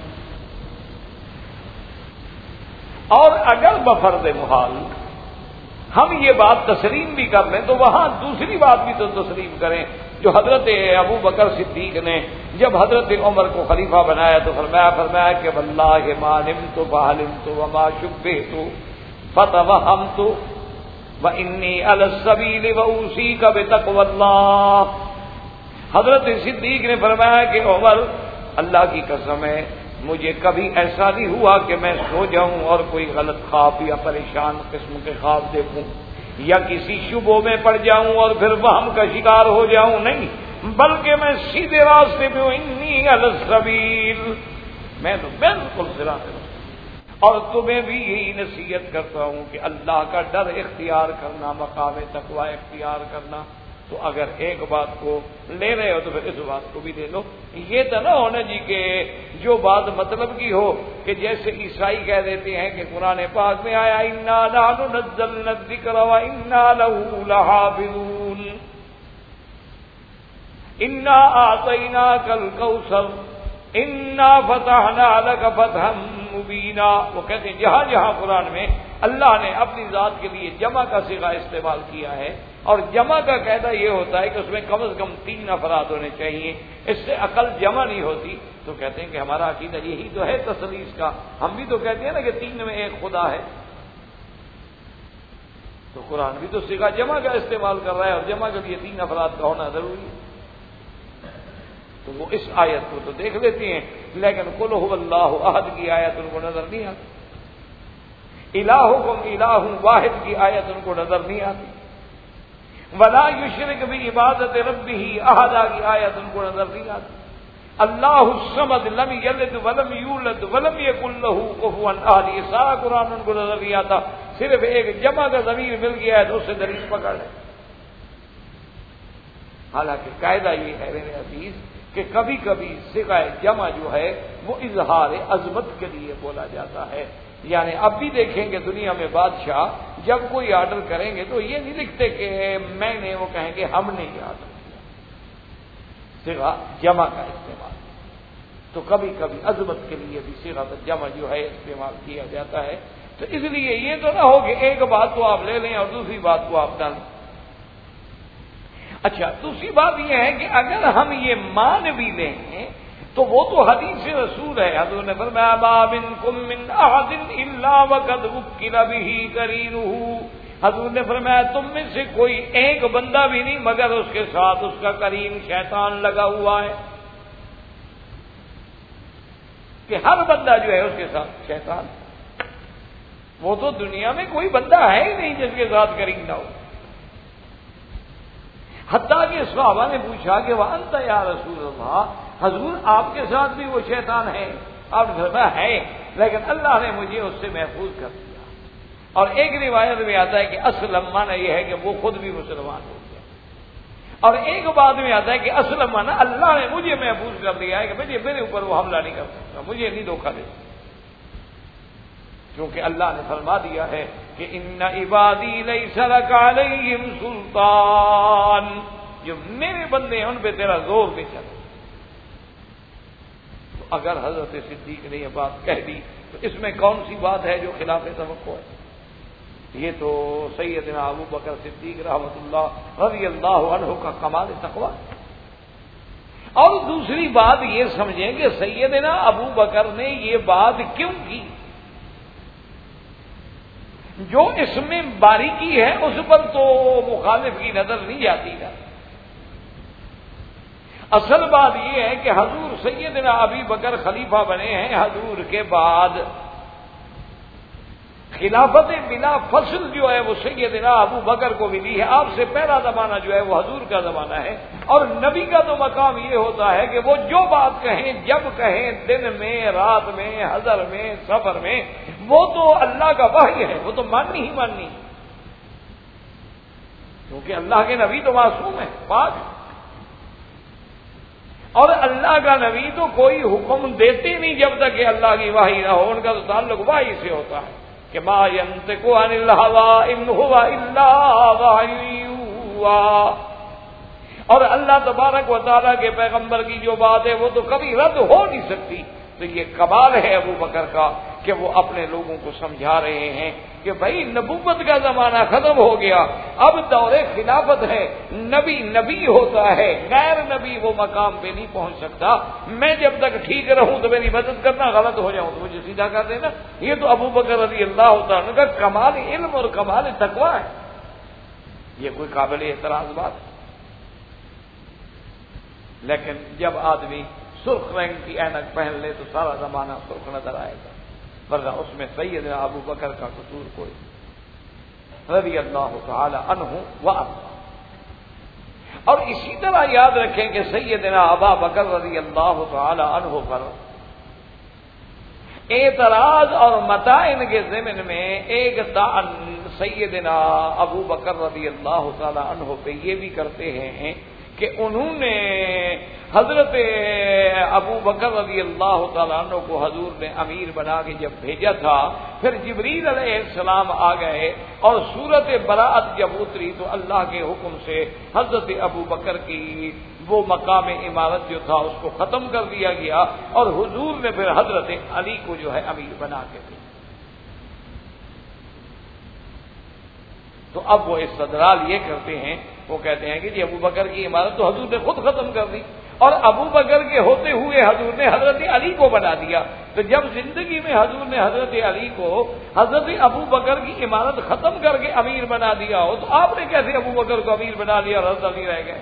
اور اگر بفرض محال ہم یہ بات تسلیم بھی کر لیں تو وہاں دوسری بات بھی تو تسلیم کریں جو حضرت ابو بکر صدیق نے جب حضرت عمر کو خلیفہ بنایا تو فرمایا کہ واللہ ما نمت فعلمت وما شبہت فتوہمت وانی علی السبیل واوصیک بتقوی اللہ۔ حضرت صدیق نے فرمایا کہ عمر اللہ کی قسم ہے مجھے کبھی ایسا نہیں ہوا کہ میں سو جاؤں اور کوئی غلط خواب یا پریشان قسم کے خواب دیکھوں یا کسی شبوں میں پڑ جاؤں اور پھر وہم کا شکار ہو جاؤں، نہیں، بلکہ میں سیدھے راستے پہ ہوں، انی علی السبیل، میں تو بالکل صراط مستقیم. اور تمہیں بھی یہی نصیحت کرتا ہوں کہ اللہ کا ڈر اختیار کرنا، مقام تقوی اختیار کرنا. تو اگر ایک بات کو لے رہے ہو تو پھر اس بات کو بھی لے لو. یہ تو نہ ہونا جی کہ جو بات مطلب کی ہو کہ جیسے عیسائی کہہ دیتے ہیں کہ قرآن پاک میں آیا انا نحن نزلنا الذکر وانا لہ لحافظون، انا اعطیناک الکوثر انا فتحنا لک فتحا مبینا. وہ کہتے ہیں جہاں جہاں قرآن میں اللہ نے اپنی ذات کے لیے جمع کا صیغہ استعمال کیا ہے، اور جمع کا قاعدہ یہ ہوتا ہے کہ اس میں کم از کم 3 افراد ہونے چاہیے، اس سے عقل جمع نہیں ہوتی. تو کہتے ہیں کہ ہمارا عقیدہ یہی تو ہے تثلیث کا. ہم بھی تو کہتے ہیں نا کہ 3 میں ایک خدا ہے. تو قرآن بھی تو صیغہ جمع کا استعمال کر رہا ہے، اور جمع کے لیے 3 افراد کا ہونا ضروری ہے. تو وہ اس آیت کو تو دیکھ لیتے ہیں، لیکن قل هو اللہ احد کی آیت ان کو نظر نہیں آتی، الہکم الہ واحد کی آیت ان کو نظر نہیں آتی، ولا یشرک بعبادت ربہ احد کی آیت ان کو نظر نہیں آتی، اللہ الصمد لم یلد ولم یولد ولم یکن لہ کفوا احد. یہ سارا قرآن ان کو نظر نہیں آتا. صرف ایک جمع کا ضمیر مل گیا ہے تو اس سے دلیل پکڑ ہے. حالانکہ قاعدہ یہ ہے میرے عزیز کہ کبھی کبھی صیغہ جمع جو ہے وہ اظہار عظمت کے لیے بولا جاتا ہے. یعنی اب بھی دیکھیں گے دنیا میں بادشاہ جب کوئی آرڈر کریں گے تو یہ نہیں لکھتے کہ میں نے، وہ کہیں گے ہم نے یہ آرڈر کیا. صیغہ جمع کا استعمال. تو کبھی کبھی عظمت کے لیے بھی صیغہ جمع جو ہے استعمال کیا جاتا ہے. تو اس لیے یہ تو نہ ہو کہ ایک بات کو آپ لے لیں اور دوسری بات کو آپ ڈالیں. اچھا، دوسری بات یہ ہے کہ اگر ہم یہ مان بھی لیں تو وہ تو حدیث رسول ہے. حضور نے فرمایا ما منکم من احد الا وقد وکل به قرینہ. حضور نے فرمایا تم میں سے کوئی ایک بندہ بھی نہیں مگر اس کے ساتھ اس کا قرین شیطان لگا ہوا ہے. کہ ہر بندہ جو ہے اس کے ساتھ شیطان. وہ تو دنیا میں کوئی بندہ ہے ہی نہیں جس کے ساتھ قرین نہ ہو. حتیٰ کہ صحابہ نے پوچھا کہ وانت یا رسول اللہ، حضور آپ کے ساتھ بھی وہ شیطان ہے؟ آپ نے فرمایا ہے، لیکن اللہ نے مجھے اس سے محفوظ کر دیا. اور ایک روایت میں آتا ہے کہ اسلم معنی یہ ہے کہ وہ خود بھی مسلمان ہو گیا. اور ایک بات میں آتا ہے کہ اسلم معنی اللہ نے مجھے محفوظ کر دیا ہے کہ میرے اوپر وہ حملہ نہیں کر سکتا، مجھے نہیں دھوکہ دے سکتا. کیونکہ اللہ نے فرما دیا ہے کہ ان عبادی لیس لک علیہم سلطان، جو میرے بندے ہیں ان پہ تیرا زور نہیں چلا. تو اگر حضرت صدیق نے یہ بات کہہ دی تو اس میں کون سی بات ہے جو خلاف توقع ہے؟ یہ تو سیدنا ابو بکر صدیق رحمۃ اللہ رضی اللہ عنہ کا کمال تقویٰ. اور دوسری بات یہ سمجھیں کہ سیدنا ابو بکر نے یہ بات کیوں کی؟ جو اس میں باریکی ہے اس پر تو مخالف کی نظر نہیں جاتی نا. اصل بات یہ ہے کہ حضور سیدنا ابی بکر خلیفہ بنے ہیں، حضور کے بعد خلافت بلا فصل جو ہے وہ سیدنا ابو بکر کو ملی ہے. آپ سے پہلا زمانہ جو ہے وہ حضور کا زمانہ ہے. اور نبی کا تو مقام یہ ہوتا ہے کہ وہ جو بات کہیں جب کہیں، دن میں، رات میں، حضر میں، سفر میں، وہ تو اللہ کا وحی ہے، وہ تو ماننی ہی ماننی. کیونکہ اللہ کے نبی تو معصوم ہے، پاک. اور اللہ کا نبی تو کوئی حکم دیتے نہیں جب تک کہ اللہ کی وحی نہ ہو. ان کا تو تعلق وحی سے ہوتا ہے کہ ما ينطق عن الهوى ان هو الا وحی یوحی. اور اللہ تبارک و تعالیٰ کے پیغمبر کی جو بات ہے وہ تو کبھی رد ہو نہیں سکتی. تو یہ کمال ہے ابو بکر کا کہ وہ اپنے لوگوں کو سمجھا رہے ہیں کہ بھائی نبوت کا زمانہ ختم ہو گیا، اب دور خلافت ہے. نبی نبی ہوتا ہے، غیر نبی وہ مقام پہ نہیں پہنچ سکتا. میں جب تک ٹھیک رہوں تو میری مدد کرنا، غلط ہو جاؤں تو مجھے سیدھا کر دینا. یہ تو ابو بکر رضی اللہ تعالیٰ کا کمال علم اور کمال تقویٰ ہے. یہ کوئی قابل اعتراض بات. لیکن جب آدمی سرخ رنگ کی اینک پہن لے تو سارا زمانہ سرخ نظر آئے گا، ورنہ اس میں سیدنا ابو بکر کا قصور کوئی رضی اللہ تعالی عنہ وارضاہ. اور اسی طرح یاد رکھیں کہ سیدنا ابا بکر رضی اللہ تعالی عنہ پر اعتراض اور متائن کے ضمن میں ایک طعن سیدنا ابو بکر رضی اللہ تعالی عنہ پہ یہ بھی کرتے ہیں کہ انہوں نے حضرت ابو بکر رضی اللہ تعالیٰ عنہ کو حضور نے امیر بنا کے جب بھیجا تھا، پھر جبریل علیہ السلام آ گئے اور سورت براءت جب اتری تو اللہ کے حکم سے حضرت ابو بکر کی وہ مقام امارت جو تھا اس کو ختم کر دیا گیا اور حضور نے پھر حضرت علی کو جو ہے امیر بنا کے بھیجا۔ تو اب وہ استدلال یہ کرتے ہیں، وہ کہتے ہیں کہ جی ابو بکر کی عمارت تو حضور نے خود ختم کر دی اور ابو بکر کے ہوتے ہوئے حضور نے حضرت علی کو بنا دیا، تو جب زندگی میں حضور نے حضرت علی کو حضرت ابو بکر کی عمارت ختم کر کے امیر بنا دیا ہو تو آپ نے کیسے ابو بکر کو امیر بنا لیا اور حضرت علی رہ گئے؟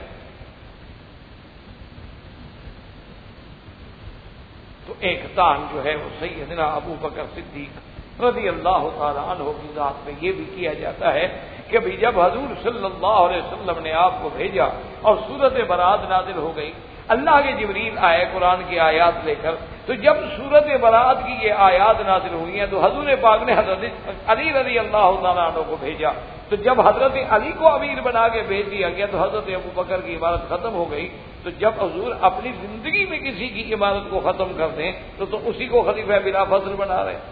تو ایک طعن جو ہے وہ سیدنا ابو بکر صدیق رضی اللہ تعالی عنہ کی ذات میں یہ بھی کیا جاتا ہے کہ بھی جب حضور صلی اللہ علیہ وسلم نے آپ کو بھیجا اور سورت براءت نازل ہو گئی، اللہ کے جبریل آئے قرآن کی آیات لے کر، تو جب سورت براءت کی یہ آیات نازل ہوئی ہیں تو حضور پاک نے حضرت علی رضی اللہ تعالیٰ عنہ کو بھیجا، تو جب حضرت علی کو امیر بنا کے بھیج دیا گیا تو حضرت ابو بکر کی عمارت ختم ہو گئی۔ تو جب حضور اپنی زندگی میں کسی کی عمارت کو ختم کر دیں تو اسی کو خلیفہ بلا فضل بنا رہے۔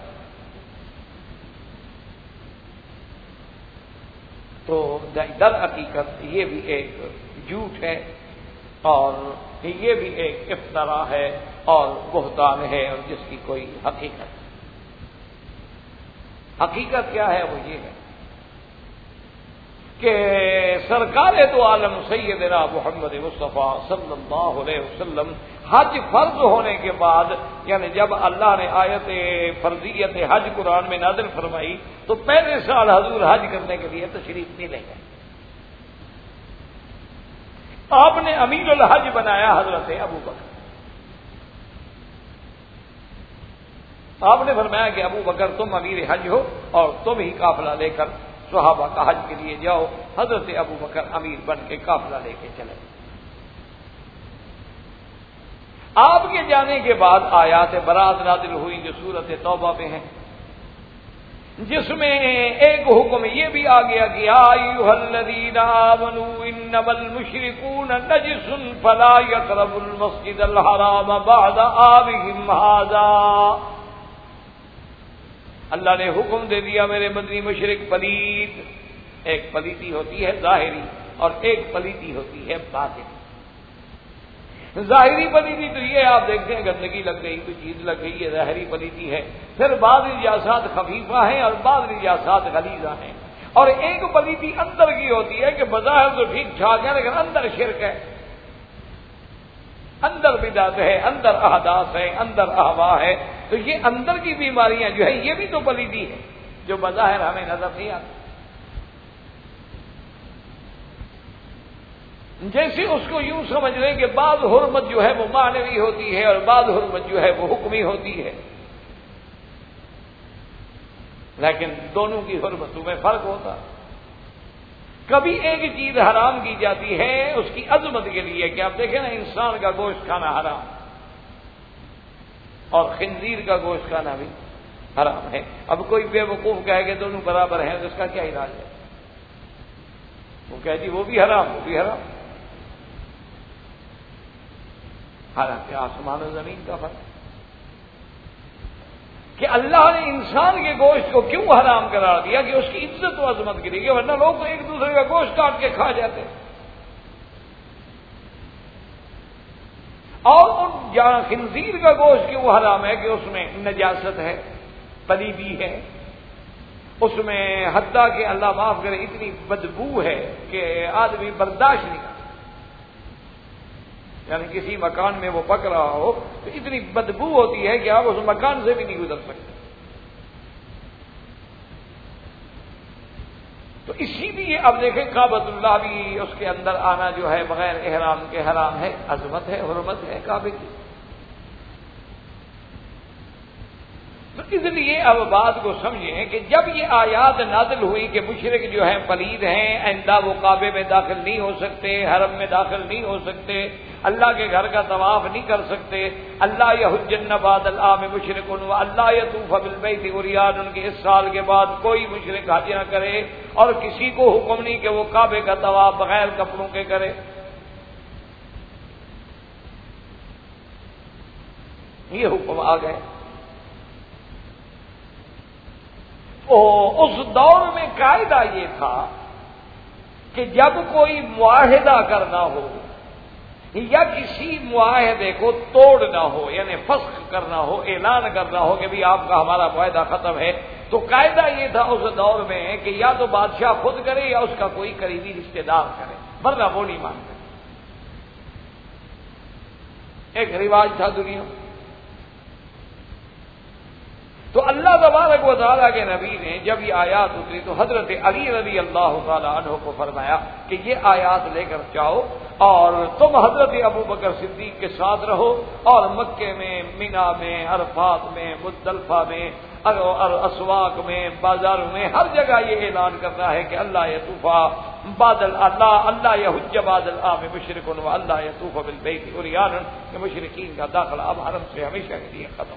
تو در حقیقت یہ بھی ایک جھوٹ ہے اور یہ بھی ایک افترا ہے اور بہتان ہے، اور جس کی کوئی حقیقت کیا ہے وہ یہ ہے کہ سرکار دو عالم سیدنا محمد مصطفیٰ صلی اللہ علیہ وسلم حج فرض ہونے کے بعد، یعنی جب اللہ نے آیت فرضیت حج قرآن میں نازل فرمائی تو پہلے سال حضور حج کرنے کے لیے تشریف نہیں لے گئے۔ آپ نے امیر الحج بنایا حضرت ابو بکر۔ آپ نے فرمایا کہ ابو بکر تم امیر حج ہو اور تم ہی قافلہ لے کر صحابہ کا حج کے لیے جاؤ۔ حضرت ابو بکر امیر بن کے قافلہ لے کے چلے۔ آپ کے جانے کے بعد آیات براءت نازل ہوئی جو سورت توبہ میں ہے، جس میں ایک حکم یہ بھی آ گیا کہ یا ایھا الذین آمنوا انما المشرکون نجس فلا یقربوا المسجد الحرام بعد عامهم ھذا۔ اللہ نے حکم دے دیا میرے مدنی مشرک پلید، ایک پلیتی ہوتی ہے ظاہری اور ایک پلیتی ہوتی ہے باطنی۔ ظاہری پلیتی تو یہ آپ دیکھتے ہیں گندگی لگ گئی، کوئی چیز لگ گئی، یہ ظاہری پلیتی ہے۔ پھر بعض نجاسات خفیفہ ہیں اور بعض نجاسات غلیظہ ہیں، اور ایک پلیتی اندر کی ہوتی ہے کہ بظاہر تو ٹھیک ٹھاک ہے لیکن اندر شرک ہے، اندر بدعت ہے، اندر احداث ہے، اندر اہوا ہے۔ تو یہ اندر کی بیماریاں جو ہے یہ بھی تو پلیتی ہے جو بظاہر ہمیں نظر نہیں آتی۔ جیسے اس کو یوں سمجھ لیں کہ بعض حرمت جو ہے وہ معنوی ہوتی ہے اور بعض حرمت جو ہے وہ حکمی ہوتی ہے، لیکن دونوں کی حرمتوں میں فرق ہوتا ہے۔ کبھی ایک چیز حرام کی جاتی ہے اس کی عظمت کے لیے کہ آپ دیکھیں نا انسان کا گوشت کھانا حرام اور خنزیر کا گوشت کھانا بھی حرام ہے۔ اب کوئی بے وقوف کہے کہ دونوں برابر ہیں تو اس کا کیا علاج ہے؟ وہ کہے جی وہ بھی حرام وہ بھی حرام، حالانکہ آسمان و زمین کا فرق کہ اللہ نے انسان کے گوشت کو کیوں حرام قرار دیا کہ اس کی عزت و عظمت کے لیے، ورنہ لوگ تو ایک دوسرے کا گوشت کاٹ کے کھا جاتے۔ اور ان جہاں خنزیر کا گوشت کیوں حرام ہے کہ اس میں نجاست ہے، پلیدی ہے، اس میں حتیٰ کہ اللہ معاف کرے اتنی بدبو ہے کہ آدمی برداشت نہیں کرتا، یعنی کسی مکان میں وہ پک رہا ہو تو اتنی بدبو ہوتی ہے کہ آپ اس مکان سے بھی نہیں گزر سکتے۔ تو اسی لیے اب دیکھیں کعبۃ اللہ بھی اس کے اندر آنا جو ہے بغیر احرام کے حرام ہے، عظمت ہے، حرمت ہے کعبے کی۔ تو اس لیے اب بات کو سمجھیں کہ جب یہ آیات نازل ہوئی کہ مشرک جو ہیں پلید ہیں، آئندہ وہ کعبے میں داخل نہیں ہو سکتے، حرم میں داخل نہیں ہو سکتے، اللہ کے گھر کا طواف نہیں کر سکتے. اللہ یحجن بعد العام مشرک و اللہ یطوف بالبیت عریان، ان کے اس سال کے بعد کوئی مشرک حج نہ کرے، اور کسی کو حکم نہیں کہ وہ کعبے کا طواف بغیر کپڑوں کے کرے. یہ حکم آ گئے. اس دور میں قاعدہ یہ تھا کہ جب کوئی معاہدہ کرنا ہو یا کسی معاہدے کو توڑنا ہو، یعنی فسخ کرنا ہو، اعلان کرنا ہو کہ بھی آپ کا ہمارا معاہدہ ختم ہے، تو قاعدہ یہ تھا اس دور میں کہ یا تو بادشاہ خود کرے یا اس کا کوئی قریبی رشتہ دار کرے، ورنہ وہ نہیں مانتے. ایک رواج تھا دنیا میں. تو اللہ تبارک و تعالیٰ کے نبی نے جب یہ آیات اتری تو حضرت علی رضی اللہ تعالیٰ عنہ کو فرمایا کہ یہ آیات لے کر جاؤ اور تم حضرت ابو بکر صدیق کے ساتھ رہو، اور مکے میں، مینا میں، عرفات میں، مزدلفہ میں، اسواق میں، بازاروں میں، ہر جگہ یہ اعلان کرنا ہے کہ اللہ یطوف بادل اللہ یحج بعد العام مشرک و اللہ یطوف بالبیت عریان، کہ مشرکین کا داخلہ اب حرم سے ہمیشہ کے لیے ختم.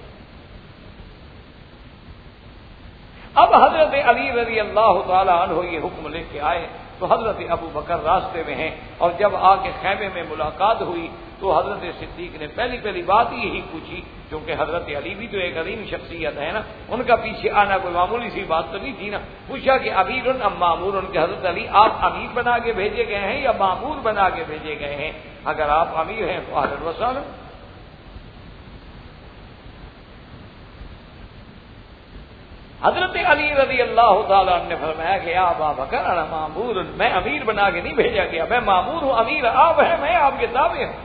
اب حضرت علی رضی اللہ تعالی عنہ یہ حکم لے کے آئے تو حضرت ابو بکر راستے میں ہیں، اور جب آ کے خیمے میں ملاقات ہوئی تو حضرت صدیق نے پہلی بات یہی پوچھی، کیونکہ حضرت علی بھی تو ایک عظیم شخصیت ہے نا، ان کا پیچھے آنا کوئی معمولی سی بات تو نہیں تھی نا. پوچھا کہ امیر ام معمور، ان کے حضرت علی آپ امیر بنا کے بھیجے گئے ہیں یا معمور بنا کے بھیجے گئے ہیں؟ اگر آپ امیر ہیں تو اہلا وسہلا. حضرت علی رضی اللہ تعالیٰ عنہ نے فرمایا کہ یا ابا بکر انا مامور، میں امیر بنا کے نہیں بھیجا گیا، میں مامور ہوں، امیر آپ ہیں، میں آپ کے تابع ہوں.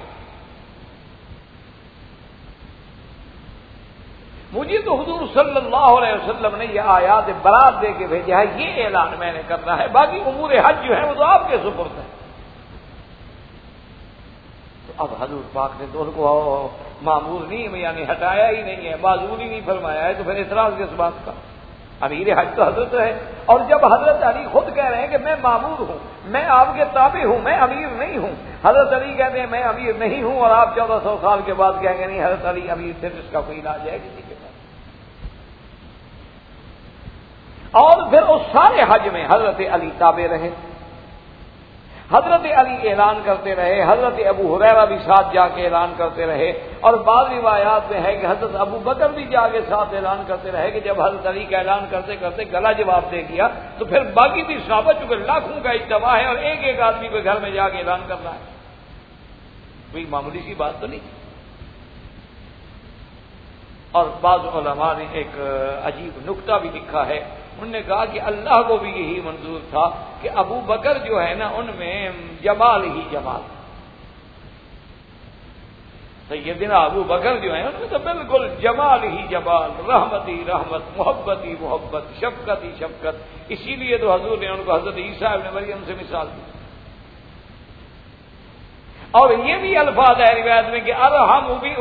مجھے تو حضور صلی اللہ علیہ وسلم نے یہ آیات برات دے کے بھیجا ہے، یہ اعلان میں نے کرنا ہے، باقی امور حج جو ہے وہ تو آپ کے سپرد ہے. تو اب حضور پاک نے تو ان کو مامور نہیں یعنی ہٹایا ہی نہیں ہے، معذور ہی نہیں فرمایا ہے، تو پھر اعتراض کس بات کا؟ امیر حج تو حضرت ہے، اور جب حضرت علی خود کہہ رہے ہیں کہ میں مامور ہوں، میں آپ کے تابع ہوں، میں امیر نہیں ہوں، حضرت علی کہتے ہیں میں امیر نہیں ہوں، اور آپ 1400 سال کے بعد کہیں گے نہیں حضرت علی امیر تھے، اس کا کوئی علاج ہے کسی کے پاس. اور پھر اس سارے حج میں حضرت علی تابع رہے، حضرت علی اعلان کرتے رہے، حضرت ابو ہریرہ بھی ساتھ جا کے اعلان کرتے رہے، اور بعض روایات میں ہے کہ حضرت ابو بکر بھی جا کے ساتھ اعلان کرتے رہے کہ جب حضرت علی کا اعلان کرتے کرتے گلا جواب دے دیا تو پھر باقی بھی صحابہ چونکہ لاکھوں کا اجتماع ہے اور ایک آدمی کو گھر میں جا کے اعلان کرنا ہے، کوئی معمولی سی بات تو نہیں. اور بعض علماء نے ایک عجیب نکتہ بھی لکھا ہے، انہوں نے کہا کہ اللہ کو بھی یہی منظور تھا کہ ابو بکر جو ہے نا ان میں جمال ہی جمال، سیدنا ابو بکر جو ہیں ان میں تو بالکل جمال ہی جمال، رحمت ہی رحمت، محبت ہی محبت، شفقت ہی شفقت. اسی لیے تو حضور نے ان کو حضرت عیسیٰ ابن مریم سے مثال دی. اور یہ بھی الفاظ ہے روایت میں کہ ارحم بی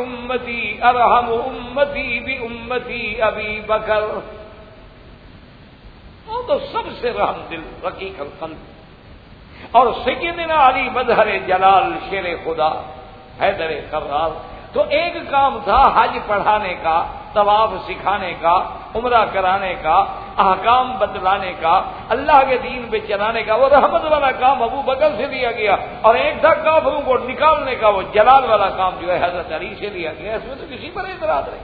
امتی ابی بکر، وہ تو سب سے رحم دل رقیق القلب. اور سیدنا علی مظہر جلال شیر خدا حیدر کرار. تو ایک کام تھا حج پڑھانے کا، طواف سکھانے کا، عمرہ کرانے کا، احکام بتلانے کا، اللہ کے دین پہ چلانے کا، وہ رحمت والا کام ابو بکر سے لیا گیا، اور ایک تھا کافروں کو نکالنے کا، وہ جلال والا کام جو ہے حضرت علی سے لیا گیا. اس میں تو کسی پر اعتراض نہیں.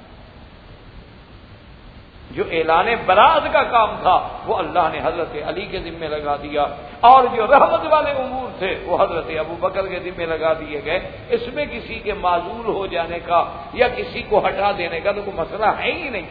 جو اعلان برات کا کام تھا وہ اللہ نے حضرت علی کے ذمہ لگا دیا، اور جو رحمت والے امور تھے وہ حضرت ابو بکر کے ذمہ لگا دیے گئے. اس میں کسی کے معذور ہو جانے کا یا کسی کو ہٹا دینے کا تو کوئی مسئلہ ہے ہی نہیں.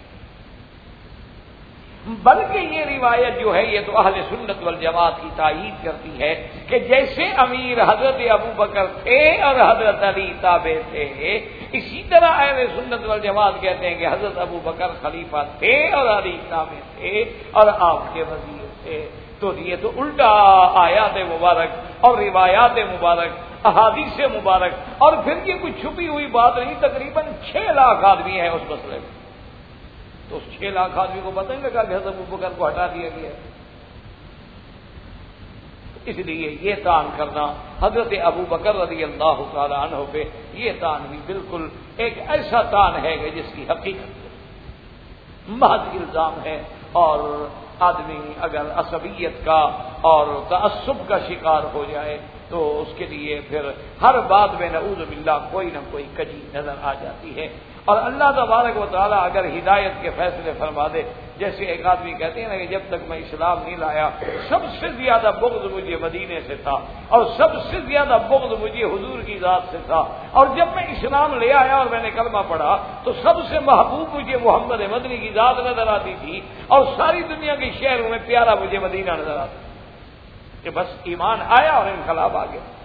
بلکہ یہ روایت جو ہے یہ تو اہل سنت والجماعت کی تائید کرتی ہے کہ جیسے امیر حضرت ابو بکر تھے اور حضرت علی تابع تھے، اسی طرح اہل سنت والجماعت کہتے ہیں کہ حضرت ابو بکر خلیفہ تھے اور علی تابع تھے اور آپ کے وزیر تھے. تو یہ تو الٹا آیات مبارک اور روایات مبارک، احادیث مبارک، اور پھر یہ کوئی چھپی ہوئی بات نہیں. تقریباً 6 لاکھ آدمی ہیں اس مسئلے میں، تو اس 6 لاکھ آدمی کو پتہ نہیں لگا کہ حضرت ابو بکر کو ہٹا دیا گیا. اس لیے یہ تعین کرنا حضرت ابو بکر رضی اللہ تعالی عنہ پہ یہ تان بھی بالکل ایک ایسا تان ہے کہ جس کی حقیقت محض الزام ہے، اور آدمی اگر عصبیت کا اور تعصب کا شکار ہو جائے تو اس کے لیے پھر ہر بات میں نعوذ باللہ کوئی نہ کوئی کجی نظر آ جاتی ہے۔ اور اللہ تبارک و تعالیٰ اگر ہدایت کے فیصلے فرما دے، جیسے ایک آدمی کہتے ہیں نا کہ جب تک میں اسلام نہیں لایا سب سے زیادہ بغض مجھے مدینے سے تھا، اور سب سے زیادہ بغض مجھے حضور کی ذات سے تھا، اور جب میں اسلام لے آیا اور میں نے کلمہ پڑھا تو سب سے محبوب مجھے محمد مدنی کی ذات نظر آتی تھی، اور ساری دنیا کے شہروں میں پیارا مجھے مدینہ نظر آتا کہ بس ایمان آیا اور انقلاب آ گیا۔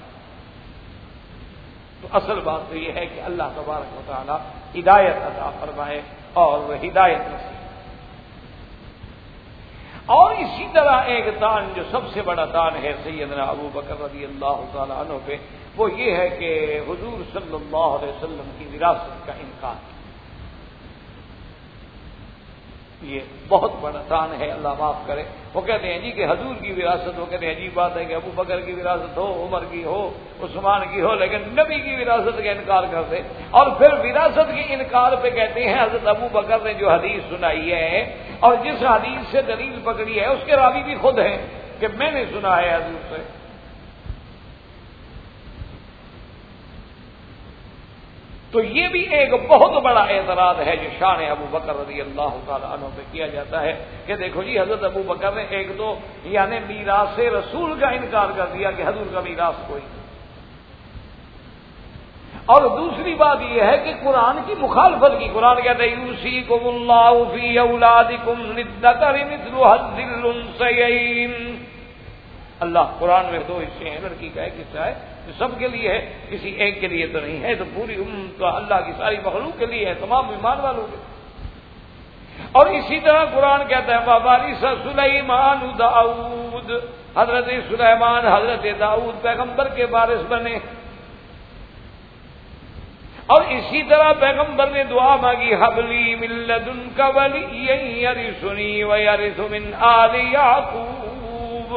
تو اصل بات تو یہ ہے کہ اللہ تبارک و تعالی ہدایت عطا فرمائے اور ہدایت نصیب۔ اور اسی طرح ایک تان جو سب سے بڑا تان ہے سیدنا ابو بکر رضی اللہ تعالی عنہ پہ، وہ یہ ہے کہ حضور صلی اللہ علیہ وسلم کی وراثت کا انکار۔ یہ بہت بڑا تان ہے، اللہ معاف کرے۔ وہ کہتے ہیں جی کہ حضور کی وراثت، وہ کہتے ہیں عجیب بات ہے کہ ابو بکر کی وراثت ہو، عمر کی ہو، عثمان کی ہو، لیکن نبی کی وراثت کا انکار کرتے۔ اور پھر وراثت کے انکار پہ کہتے ہیں حضرت ابو بکر نے جو حدیث سنائی ہے اور جس حدیث سے دلیل پکڑی ہے اس کے راوی بھی خود ہیں کہ میں نے سنا ہے حضور سے۔ تو یہ بھی ایک بہت بڑا اعتراض ہے جو شان ابو بکر رضی اللہ تعالی عنہ پہ کیا جاتا ہے کہ دیکھو جی حضرت ابو بکر نے ایک تو یعنی میراث رسول کا انکار کر دیا کہ حضور کا میراث کوئی نہیں، اور دوسری بات یہ ہے کہ قرآن کی مخالفت کی۔ قرآن کہتا ہے یوصیکم اللہ فی اولادکم للذکر مثل حظ الانثیین۔ اللہ قرآن میں دو حصے ہیں، لڑکی کا ایک حصہ ہے جو سب کے لیے ہے، کسی ایک کے لیے تو نہیں ہے، تو پوری تو اللہ کی ساری مخلوق کے لیے ہے، تمام ایمان والوں کے۔ اور اسی طرح قرآن کہتا ہے وَوَرِثَ سُلَيْمَانُ داؤد، حضرت سلیمان حضرت داؤد پیغمبر کے وارث بنے۔ اور اسی طرح پیغمبر نے دعا مانگی حبلی من لدنک ولیا یرثنی ویرث من آل یعقوب۔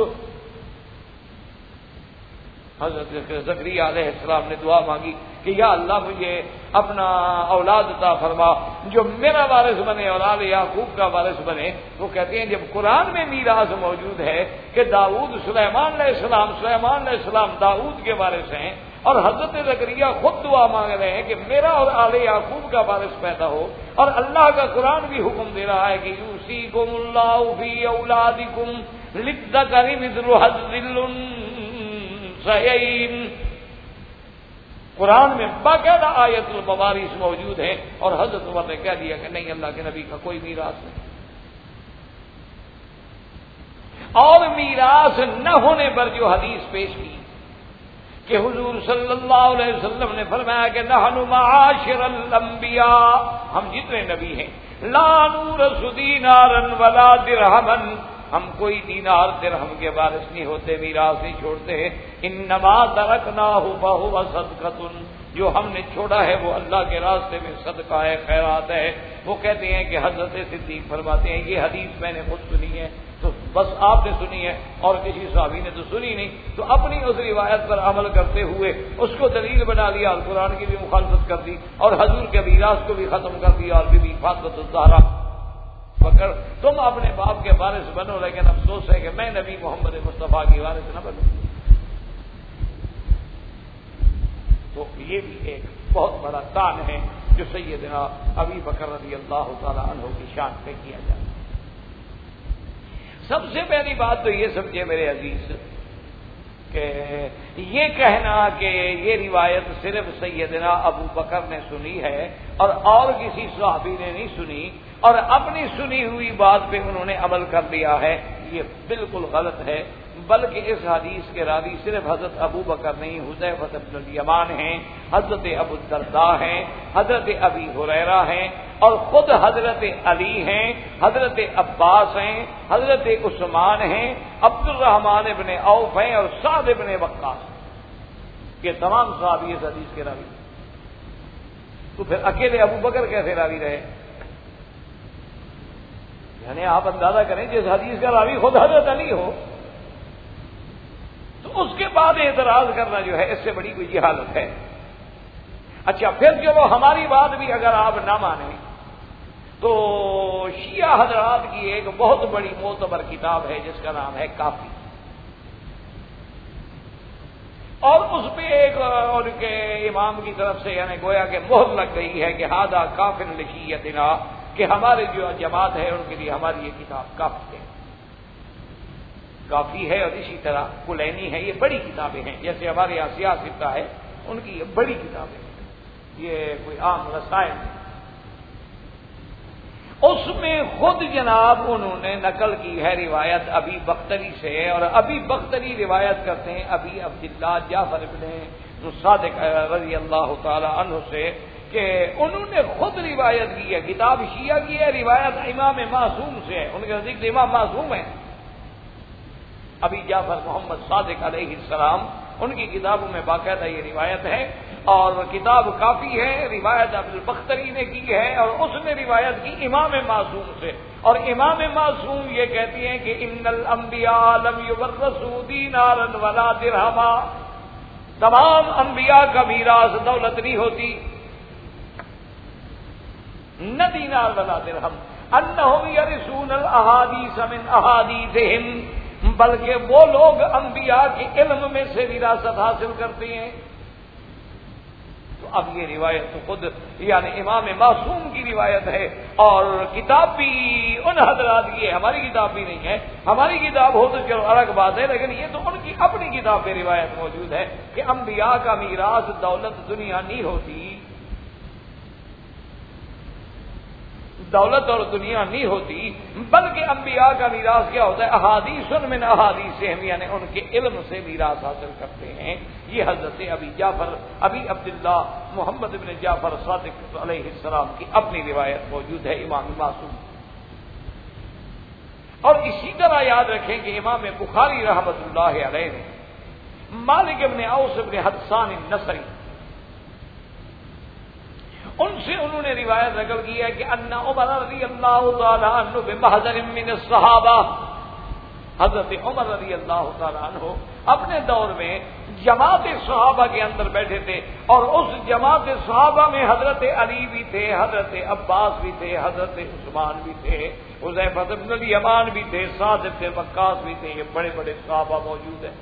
حضرت زکریا علیہ السلام نے دعا مانگی کہ یا اللہ مجھے اپنا اولاد عطا فرما جو میرا وارث بنے اور آل یعقوب کا وارث بنے۔ وہ کہتے ہیں جب قرآن میں میراث موجود ہے کہ داؤد سلیمان علیہ السلام داؤد کے وارث ہیں، اور حضرت زکریا خود دعا مانگ رہے ہیں کہ میرا اور آل یعقوب کا وارث پیدا ہو، اور اللہ کا قرآن بھی حکم دے رہا ہے کہ یوصیکم اللہ فی اولادکم للذکر مثل حظ الانثیین۔ قرآن میں باقاعدہ آیت الموارث موجود ہے، اور حضرت عمر نے کہہ دیا کہ نہیں، اللہ کے نبی کا کوئی میراث نہیں۔ اور میراث نہ ہونے پر جو حدیث پیش کی کہ حضور صلی اللہ علیہ وسلم نے فرمایا کہ نحن معاشر الانبیاء، ہم جتنے نبی ہیں، لا نورث دینارا ولا درہما، ہم کوئی دینار درہم کے وارث نہیں ہوتے، میراث نہیں چھوڑتے ہیں۔ انما ترکناہ فہو صدقۃ، جو ہم نے چھوڑا ہے وہ اللہ کے راستے میں صدقہ ہے، خیرات ہے۔ وہ کہتے ہیں کہ حضرت صدیق فرماتے ہیں یہ حدیث میں نے خود سنی ہے، تو بس آپ نے سنی ہے اور کسی صحابی نے تو سنی نہیں، تو اپنی اس روایت پر عمل کرتے ہوئے اس کو دلیل بنا لیا اور قرآن کی بھی مخالفت کر دی اور حضور کے میراث کو بھی ختم کر دیا، اور بی بی فاطمہ الزہرا پکڑ تم اپنے باپ کے وارث بنو، لیکن افسوس ہے کہ میں نبی محمد مصطفیٰ کی وارث نہ بنوں۔ تو یہ بھی ایک بہت بڑا تان ہے جو سیدنا ابی بکر رضی اللہ تعالی عنہ کی شان پہ کیا جاتا ہے۔ سب سے پہلی بات تو یہ سمجھے میرے عزیز کہ یہ کہنا کہ یہ روایت صرف سیدنا ابو بکر نے سنی ہے اور کسی صحابی نے نہیں سنی، اور اپنی سنی ہوئی بات پہ انہوں نے عمل کر لیا ہے، یہ بالکل غلط ہے۔ بلکہ اس حدیث کے راوی صرف حضرت ابو بکر نہیں، حذیفہ بن الیمان ہیں، حضرت ابو الدرداء ہیں، حضرت ابی ہریرہ ہیں، اور خود حضرت علی ہیں، حضرت عباس ہیں، حضرت عثمان ہیں، عبد الرحمن ابن عوف ہیں، اور سعد ابن وقاص، یہ تمام صحابی اس حدیث کے راوی۔ تو پھر اکیلے ابو بکر کیسے راوی رہے؟ یعنی آپ اندازہ کریں جس حدیث کا راوی خود حضرت علی ہو تو اس کے بعد اعتراض کرنا جو ہے اس سے بڑی کوئی جہالت ہے۔ اچھا پھر چلو ہماری بات بھی اگر آپ نہ مانیں تو شیعہ حضرات کی ایک بہت بڑی معتبر کتاب ہے جس کا نام ہے کافی، اور اس پہ ایک ان کے امام کی طرف سے یعنی گویا کہ مہر لگ گئی ہے کہ ہادہ کافر لشیعتنا، کہ ہمارے جو جماعت ہے ان کے لیے ہماری یہ کتاب کافی ہے، کافی ہے۔ اور اسی طرح کلینی ہے، یہ بڑی کتابیں ہیں، جیسے ہمارے یہاں سیاستہ ہے ان کی یہ بڑی کتابیں ہیں، یہ کوئی عام رسائل نہیں۔ اس میں خود جناب انہوں نے نقل کی ہے روایت ابی بختری سے، اور ابی بختری روایت کرتے ہیں ابی عبداللہ جعفر بن صادق رضی اللہ تعالی عنہ سے کہ انہوں نے خود روایت کی ہے، کتاب شیعہ کی ہے، روایت امام معصوم سے ہے، ان کے نزدیک امام معصوم ہے ابی جعفر محمد صادق علیہ السلام، ان کی کتابوں میں باقاعدہ یہ روایت ہے، اور کتاب کافی ہے، روایت ابو البختری نے کی ہے، اور اس نے روایت کی امام معصوم سے، اور امام معصوم یہ کہتی ہیں کہ ان الانبیاء لم یورثوا دینارا ولا درہما، تمام انبیاء کا میراث دولت نہیں ہوتی، نہ دینار ولا درہم، انہم یرثون الاحادیث من احادیثہم، بلکہ وہ لوگ انبیاء کے علم میں سے وراثت حاصل کرتے ہیں۔ تو اب یہ روایت تو خود یعنی امام معصوم کی روایت ہے، اور کتاب بھی ان حضرات کی ہے، ہماری کتاب بھی نہیں ہے، ہماری کتاب ہو تو چلو الگ بات ہے، لیکن یہ تو ان کی اپنی کتاب میں روایت موجود ہے کہ انبیاء کا میراث دولت دنیا نہیں ہوتی، دولت اور دنیا نہیں ہوتی، بلکہ انبیاء کا میراث کیا ہوتا ہے؟ احادیث من احادیثہم، یعنی ان کے علم سے میراث حاصل کرتے ہیں۔ یہ حضرت ابی عبداللہ محمد بن جعفر صادق علیہ السلام کی اپنی روایت موجود ہے امام معصوم۔ اور اسی طرح یاد رکھیں کہ امام بخاری رحمۃ اللہ علیہ نے مالک بن اوس بن حدثان النصری، ان سے انہوں نے روایت نقل کی ہے کہ ان عمر رضی اللہ تعالی عنہ بمحضر من الصحابہ، حضرت عمر رضی اللہ تعالی عنہ اپنے دور میں جماعت صحابہ کے اندر بیٹھے تھے، اور اس جماعت صحابہ میں حضرت علی بھی تھے، حضرت عباس بھی تھے، حضرت عثمان بھی تھے، حذیفہ بن الیمان بھی تھے، سعد بن وقاص بھی تھے، یہ بڑے بڑے صحابہ موجود ہیں۔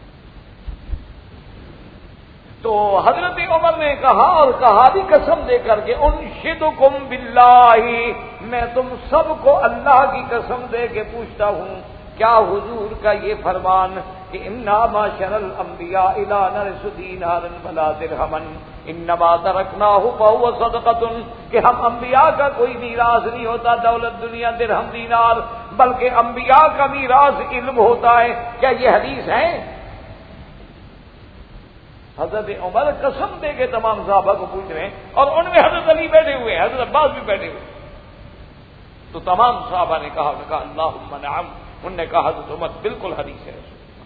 تو حضرت عمر نے کہا، اور کہا بھی قسم دے کر کے، انشدکم باللہ، میں تم سب کو اللہ کی قسم دے کے پوچھتا ہوں، کیا حضور کا یہ فرمان کہ انا معشر الانبیاء لا نرث دینارا ولا درہما انما ترکناہ فہو صدقۃ، کہ ہم انبیاء کا کوئی میراث نہیں ہوتا دولت دنیا درہم دینار، بلکہ انبیاء کا میراث علم ہوتا ہے۔ کیا یہ حدیث ہے؟ حضرت عمر قسم دے کے تمام صحابہ کو پوچھ رہے ہیں، اور ان میں حضرت علی بیٹھے ہوئے ہیں، حضرت عباس بھی بیٹھے ہوئے، تو تمام صحابہ نے کہا اللہم نعم، انہوں نے کہا حضرت عمر بالکل حدیث ہے۔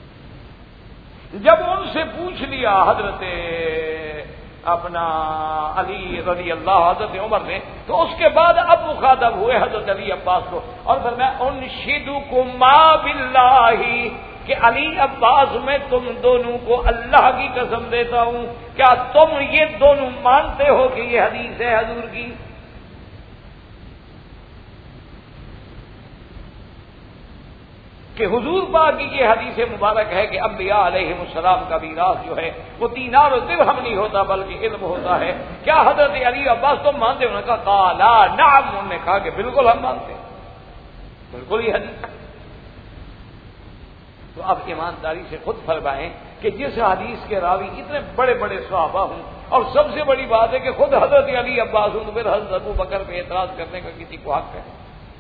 جب ان سے پوچھ لیا حضرت اپنا علی رضی اللہ حضرت عمر نے، تو اس کے بعد اب مخاطب ہوئے حضرت علی عباس کو، اور فرمایا انشدکما باللہ، کہ علی عباس میں تم دونوں کو اللہ کی قسم دیتا ہوں، کیا تم یہ دونوں مانتے ہو کہ یہ حدیث ہے حضور کی؟ کہ حضور پاک کی یہ حدیث مبارک ہے کہ انبیاء علیہ السلام کا میراث جو ہے وہ دینار و درہم نہیں ہوتا بلکہ علم ہوتا ہے، کیا حضرت علی عباس تم مانتے ہو؟ انہوں نے کہا قالا نعم، انہوں نے کہا کہ بالکل ہم مانتے ہیں، بالکل یہ حدیث ہے۔ تو اب ایمانداری سے خود فرمائیں کہ جس حدیث کے راوی اتنے بڑے بڑے صحابہ ہوں، اور سب سے بڑی بات ہے کہ خود حضرت علی عباس ہوں، تو پھر حضرت ابو بکر پہ اعتراض کرنے کا کسی کو حق ہے؟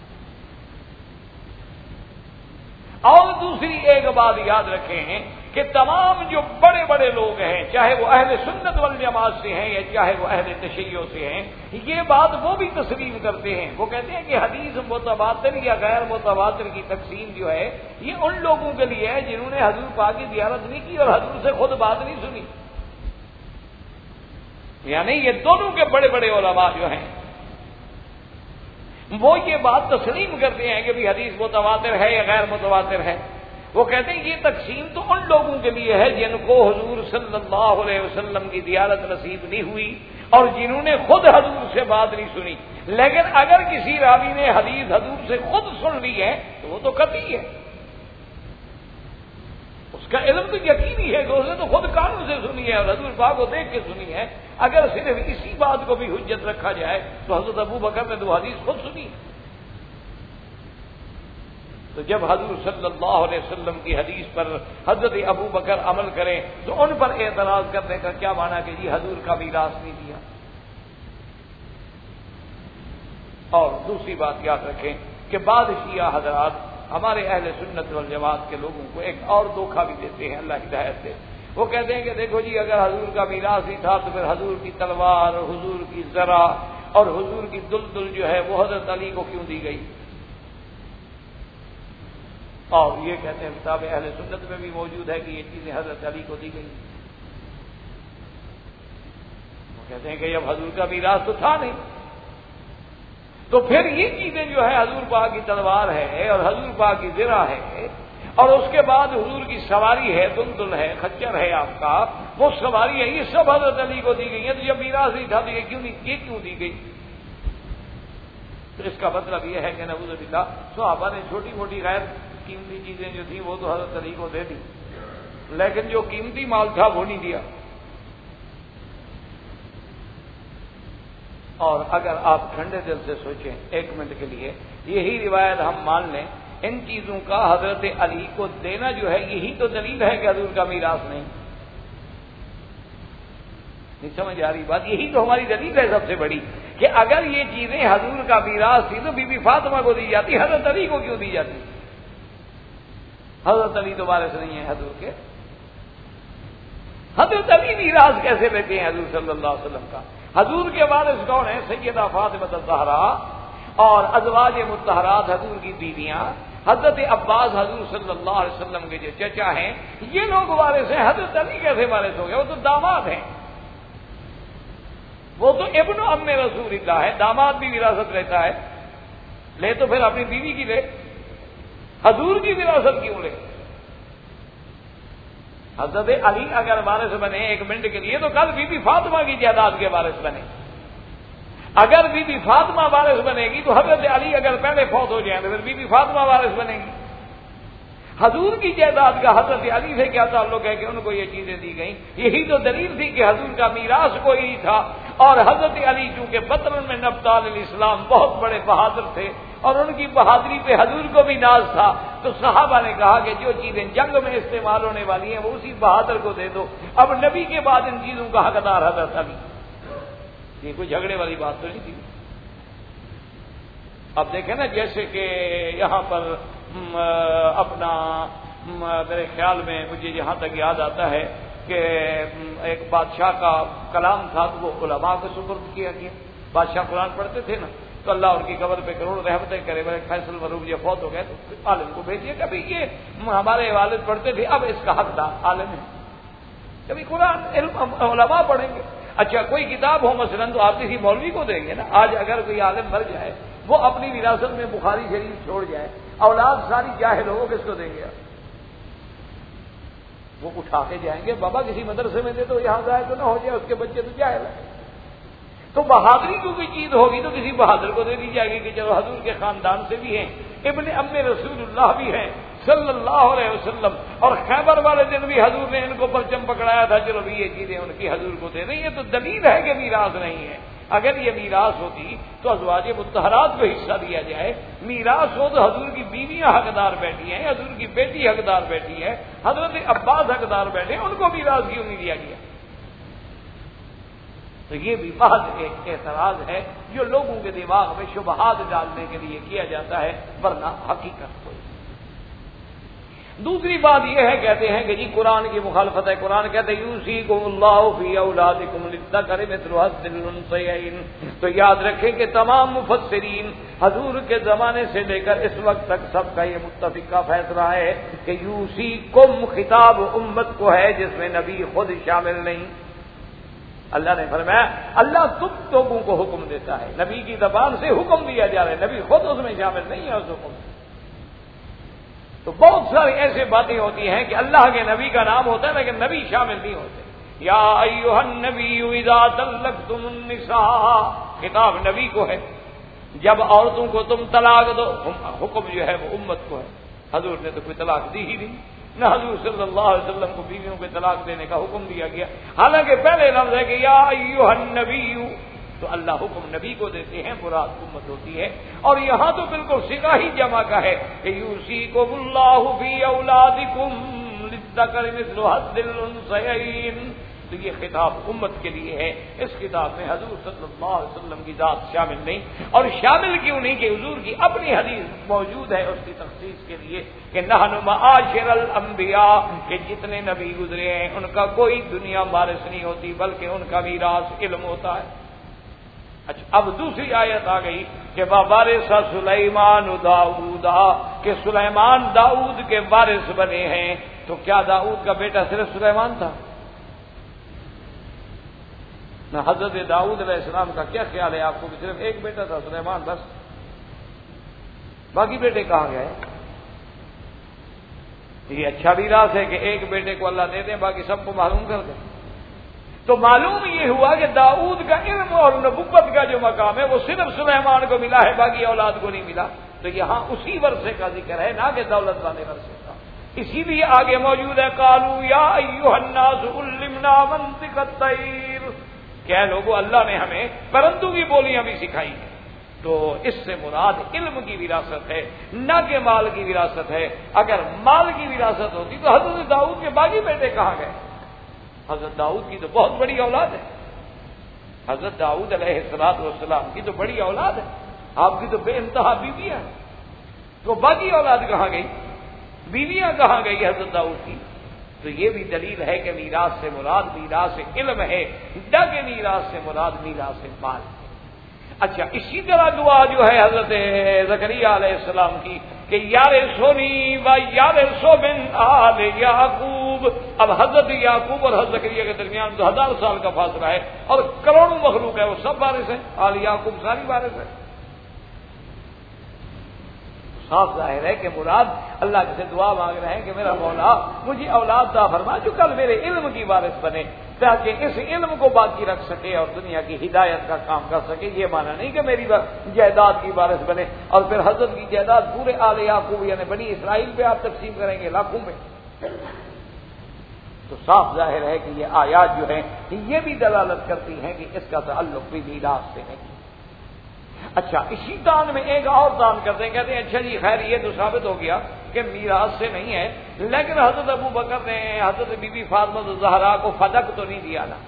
اور دوسری ایک بات یاد رکھیں کہ تمام جو بڑے بڑے لوگ ہیں، چاہے وہ اہل سنت والجماعت سے ہیں یا چاہے وہ اہل تشیع سے ہیں، یہ بات وہ بھی تسلیم کرتے ہیں۔ وہ کہتے ہیں کہ حدیث متواتر یا غیر متواتر کی تقسیم جو ہے یہ ان لوگوں کے لیے ہے جنہوں نے حضور پاک کی زیارت نہیں کی اور حضور سے خود بات نہیں سنی، یعنی یہ دونوں کے بڑے بڑے علماء جو ہیں وہ یہ بات تسلیم کرتے ہیں کہ بھی حدیث متواتر ہے یا غیر متواتر ہے، وہ کہتے ہیں یہ تقسیم تو ان لوگوں کے لیے ہے جن کو حضور صلی اللہ علیہ وسلم کی زیارت نصیب نہیں ہوئی اور جنہوں نے خود حضور سے بات نہیں سنی. لیکن اگر کسی راوی نے حدیث حضور سے خود سن لی ہے تو وہ تو قطعی ہے، اس کا علم تو یقینی ہے کہ اس نے تو خود کانوں سے سنی ہے اور حضور پاک کو دیکھ کے سنی ہے. اگر صرف اسی بات کو بھی حجت رکھا جائے تو حضرت ابو بکر نے تو حدیث خود سنی. تو جب حضور صلی اللہ علیہ وسلم کی حدیث پر حضرت ابو بکر عمل کریں تو ان پر اعتراض کرنے کا کیا معنی کہ جی حضور کا میراث نہیں دیا. اور دوسری بات یاد رکھیں کہ بعض شیعہ حضرات ہمارے اہل سنت والجماعت کے لوگوں کو ایک اور دھوکہ بھی دیتے ہیں اللہ ہدایت سے. وہ کہتے ہیں کہ دیکھو جی اگر حضور کا میراث ہی تھا تو پھر حضور کی تلوار، حضور کی ذرا اور حضور کی دلدل جو ہے وہ حضرت علی کو کیوں دی گئی. اور یہ کہتے ہیں کتاب اہل سنت میں بھی موجود ہے کہ یہ چیزیں حضرت علی کو دی گئی. وہ کہتے ہیں کہ جب حضور کا میراث تو تھا نہیں تو پھر یہ چیزیں جو ہے حضور پاک کی تلوار ہے اور حضور پاک کی ذرا ہے اور اس کے بعد حضور کی سواری ہے، دلدل ہے، خچر ہے آپ کا، وہ سواری ہے، یہ سب حضرت علی کو دی گئی ہیں. تو جب میراث نہیں تھا تو یہ کیوں دی گئی؟ تو اس کا مطلب یہ ہے کہ نعوذ باللہ صحابہ نے چھوٹی موٹی غیر قیمتی چیزیں جو تھیں وہ تو حضرت علی کو دے دی، لیکن جو قیمتی مال تھا وہ نہیں دیا. اور اگر آپ ٹھنڈے دل سے سوچیں ایک منٹ کے لیے، یہی روایت ہم مان لیں، ان چیزوں کا حضرت علی کو دینا جو ہے یہی تو دلیل ہے کہ حضور کا میراث نہیں سمجھ آ رہی بات؟ یہی تو ہماری دلیل ہے سب سے بڑی کہ اگر یہ چیزیں حضور کا میراث تھی تو بی بی فاطمہ کو دی جاتی، حضرت علی کو کیوں دی جاتی؟ حضرت علی تو وارث نہیں ہے حضور کے. حضرت علی میراث کیسے لیتے ہیں حضور صلی اللہ علیہ وسلم کا؟ حضور کے وارث کون ہیں؟ سیدہ فاطمہ الزہرا اور ازواج مطہرات حضور کی بیویاں، حضرت عباس حضور صلی اللہ علیہ وسلم کے جو چچا ہیں، یہ لوگ وارث ہیں. حضرت علی کیسے وارث ہو گئے؟ وہ تو داماد ہیں، وہ تو ابن ام رسول اللہ ہے. داماد بھی وراثت لیتا ہے، لے تو پھر اپنی بیوی کی لے، حضور کی وراثت کیوں لے؟ حضرت علی اگر وارث بنے ایک منٹ کے لیے تو کل بی بی فاطمہ کی جائیداد کے وارث بنے. اگر بی بی فاطمہ وارث بنے گی تو حضرت علی اگر پہلے فوت ہو جائیں تو پھر بی بی فاطمہ وارث بنے گی. حضور کی جائیداد کا حضرت علی سے کیا تعلق ہے کہ ان کو یہ چیزیں دی گئیں؟ یہی تو دلیل تھی کہ حضور کا میراث کوئی نہیں تھا. اور حضرت علی چونکہ بطن میں نبطال الاسلام بہت بڑے بہادر تھے اور ان کی بہادری پہ حضور کو بھی ناز تھا، تو صحابہ نے کہا کہ جو چیزیں جنگ میں استعمال ہونے والی ہیں وہ اسی بہادر کو دے دو. اب نبی کے بعد ان چیزوں کا حقدار حضرت علی. یہ کوئی جھگڑے والی بات تو نہیں تھی. اب دیکھیں نا، جیسے کہ یہاں پر اپنا میرے خیال میں مجھے یہاں تک یاد آتا ہے کہ ایک بادشاہ کا کلام تھا تو وہ علماء کو سپرد کیا گیا. بادشاہ قرآن پڑھتے تھے نا تو اللہ ان کی قبر پہ کروڑ رحمتیں کرے. میرے فیصل مروف یہ فوت ہو گئے تو عالم کو بھیجیے کہ بھائی یہ ہمارے والد پڑھتے تھے، اب اس کا حقدار عالم ہے. کبھی قرآن علم علماء پڑھیں گے. اچھا کوئی کتاب ہو مثلاً تو آپ کسی مولوی کو دیں گے نا. آج اگر کوئی عالم مر جائے، وہ اپنی وراثت میں بخاری شریف چھوڑ جائے، اولاد ساری جاہل ہو، کس کو دیں گے؟ وہ اٹھا کے جائیں گے بابا کسی مدرسے میں دے تو یہاں ضائع تو نہ ہو جائے، اس کے بچے تو جاہل ہیں. تو بہادری کو کوئی چیز ہوگی تو کسی بہادر کو دے دی جائے گی کہ چلو حضور کے خاندان سے بھی ہیں، ابن ام رسول اللہ بھی ہیں صلی اللہ علیہ وسلم، اور خیبر والے دن بھی حضور نے ان کو پرچم پکڑایا تھا، چلو بھی یہ چیزیں ان کی حضور کو دے دیں. یہ تو دلیل ہے کہ میراث نہیں ہے. اگر یہ میراث ہوتی تو ازواج مطہرات کو حصہ دیا جائے. میراث ہو تو حضور کی بیویاں حقدار بیٹھی ہیں، حضور کی بیٹی حقدار بیٹھی ہے، حضرت عباس حقدار بیٹھے، ان کو میراث کیوں نہیں دیا گیا؟ تو یہ بھی بہت ایک اعتراض ہے جو لوگوں کے دماغ میں شبہات ڈالنے کے لیے کیا جاتا ہے، ورنہ حقیقت کوئی. دوسری بات یہ ہے، کہتے ہیں کہ جی قرآن کی مخالفت ہے. قرآن کہتے ہیں یوصیکم اللہ فی اولادکم للذکر مثل حظ الانثیین. تو یاد رکھیں کہ تمام مفسرین حضور کے زمانے سے لے کر اس وقت تک سب کا یہ متفقہ فیصلہ ہے کہ یوصیکم خطاب امت کو ہے جس میں نبی خود شامل نہیں. اللہ نے فرمایا اللہ تم لوگوں کو حکم دیتا ہے، نبی کی زبان سے حکم دیا جا رہا ہے، نبی خود اس میں شامل نہیں ہے اس حکم. تو بہت ساری ایسے باتیں ہوتی ہیں کہ اللہ کے نبی کا نام ہوتا ہے لیکن نبی شامل نہیں ہوتے. یا ایھا النبی اذا طلقتم النساء، خطاب نبی کو ہے. جب عورتوں کو تم طلاق دو، حکم جو ہے وہ امت کو ہے. حضور نے تو کوئی طلاق دی ہی نہیں، نہ حضور صلی اللہ علیہ وسلم کو بیویوں کو طلاق دینے کا حکم دیا گیا. حالانکہ پہلے لفظ ہے کہ یا ایھا النبی، تو اللہ حکم نبی کو دیتے ہیں، مراد امت ہوتی ہے. اور یہاں تو بالکل صیغہ ہی جمع کا ہے کہ یوصیکم اللہ فی اولادکم للذکر مثل حظ الانثیین. تو یہ خطاب امت کے لیے ہے. اس خطاب میں حضور صلی اللہ علیہ وسلم کی ذات شامل نہیں. اور شامل کیوں نہیں کہ حضور کی اپنی حدیث موجود ہے اس کی تخصیص کے لیے کہ نحن معاشر الانبیاء، کہ جتنے نبی گزرے ہیں ان کا کوئی دنیا وارث نہیں ہوتی بلکہ ان کا میراث علم ہوتا ہے. اچھا، اب دوسری آیت آ گئی کہ وارث سلیمان داؤد، کہ سلیمان داؤد کے وارث بنے ہیں. تو کیا داؤد کا بیٹا صرف سلیمان تھا؟ نہ حضرت داؤد علیہ السلام کا کیا خیال ہے آپ کو کہ صرف ایک بیٹا تھا سلیمان بس؟ باقی بیٹے کہاں گئے؟ یہ اچھا میراث ہے کہ ایک بیٹے کو اللہ دے دیں باقی سب کو معلوم کر دیں. تو معلوم یہ ہوا کہ داؤد کا علم اور نبوت کا جو مقام ہے وہ صرف سلیمان کو ملا ہے، باقی اولاد کو نہیں ملا. تو یہاں اسی ورثے کا ذکر ہے، نہ کہ دولت والے ورثے کا. اسی لیے آگے موجود ہے قالوا یا ایھا الناس علمنا منطق الطیر، کہ اے لوگوں اللہ نے ہمیں پرندوں کی بولیاں بھی سکھائی ہیں. تو اس سے مراد علم کی وراثت ہے، نہ کہ مال کی وراثت ہے. اگر مال کی وراثت ہوتی تو حضرت داؤد کے باقی بیٹے کہاں گئے؟ حضرت داؤد کی تو بہت بڑی اولاد ہے. حضرت داؤد علیہ السلام کی تو بڑی اولاد ہے. آپ کی تو بے انتہا بیویاں ہیں. تو باقی اولاد کہاں گئی؟ بیویاں کہاں گئی حضرت داؤد کی؟ تو یہ بھی دلیل ہے کہ میراث سے مراد میراث علم ہے، نہ کہ میراث سے مراد میراث مال ہے. اچھا، اسی طرح دعا جو ہے حضرت زکریا علیہ السلام کی کہ یارثنی و یارث من آل یعقوب. اب حضرت یعقوب اور حضرت زکریا کے درمیان 1000 سال کا فاصلہ ہے اور کروڑوں مخلوق ہے، وہ سب وارث ہیں. آل یعقوب ساری وارث ہے. صاف ظاہر ہے کہ مراد اللہ سے دعا مانگ رہے ہیں کہ میرا مولا مجھے اولاد عطا فرما جو کل میرے علم کی وارث بنے، تاکہ اس علم کو باقی رکھ سکے اور دنیا کی ہدایت کا کام کر سکے. یہ معنی نہیں کہ میری جائیداد کی وارث بنے اور پھر حضرت کی جائیداد پورے آل یعقوب یعنی بنی اسرائیل پہ آپ تقسیم کریں گے لاکھوں میں. تو صاف ظاہر ہے کہ یہ آیات جو ہیں یہ بھی دلالت کرتی ہیں کہ اس کا تعلق بھی میراث سے نہیں. اچھا، اسی دان میں ایک اور دان کرتے ہیں، کہتے ہیں اچھا جی خیر یہ تو ثابت ہو گیا کہ میراث سے نہیں ہے، لیکن حضرت ابو بکر نے حضرت بی بی فاطمہ الزہرا کو فدق تو نہیں دیا نا.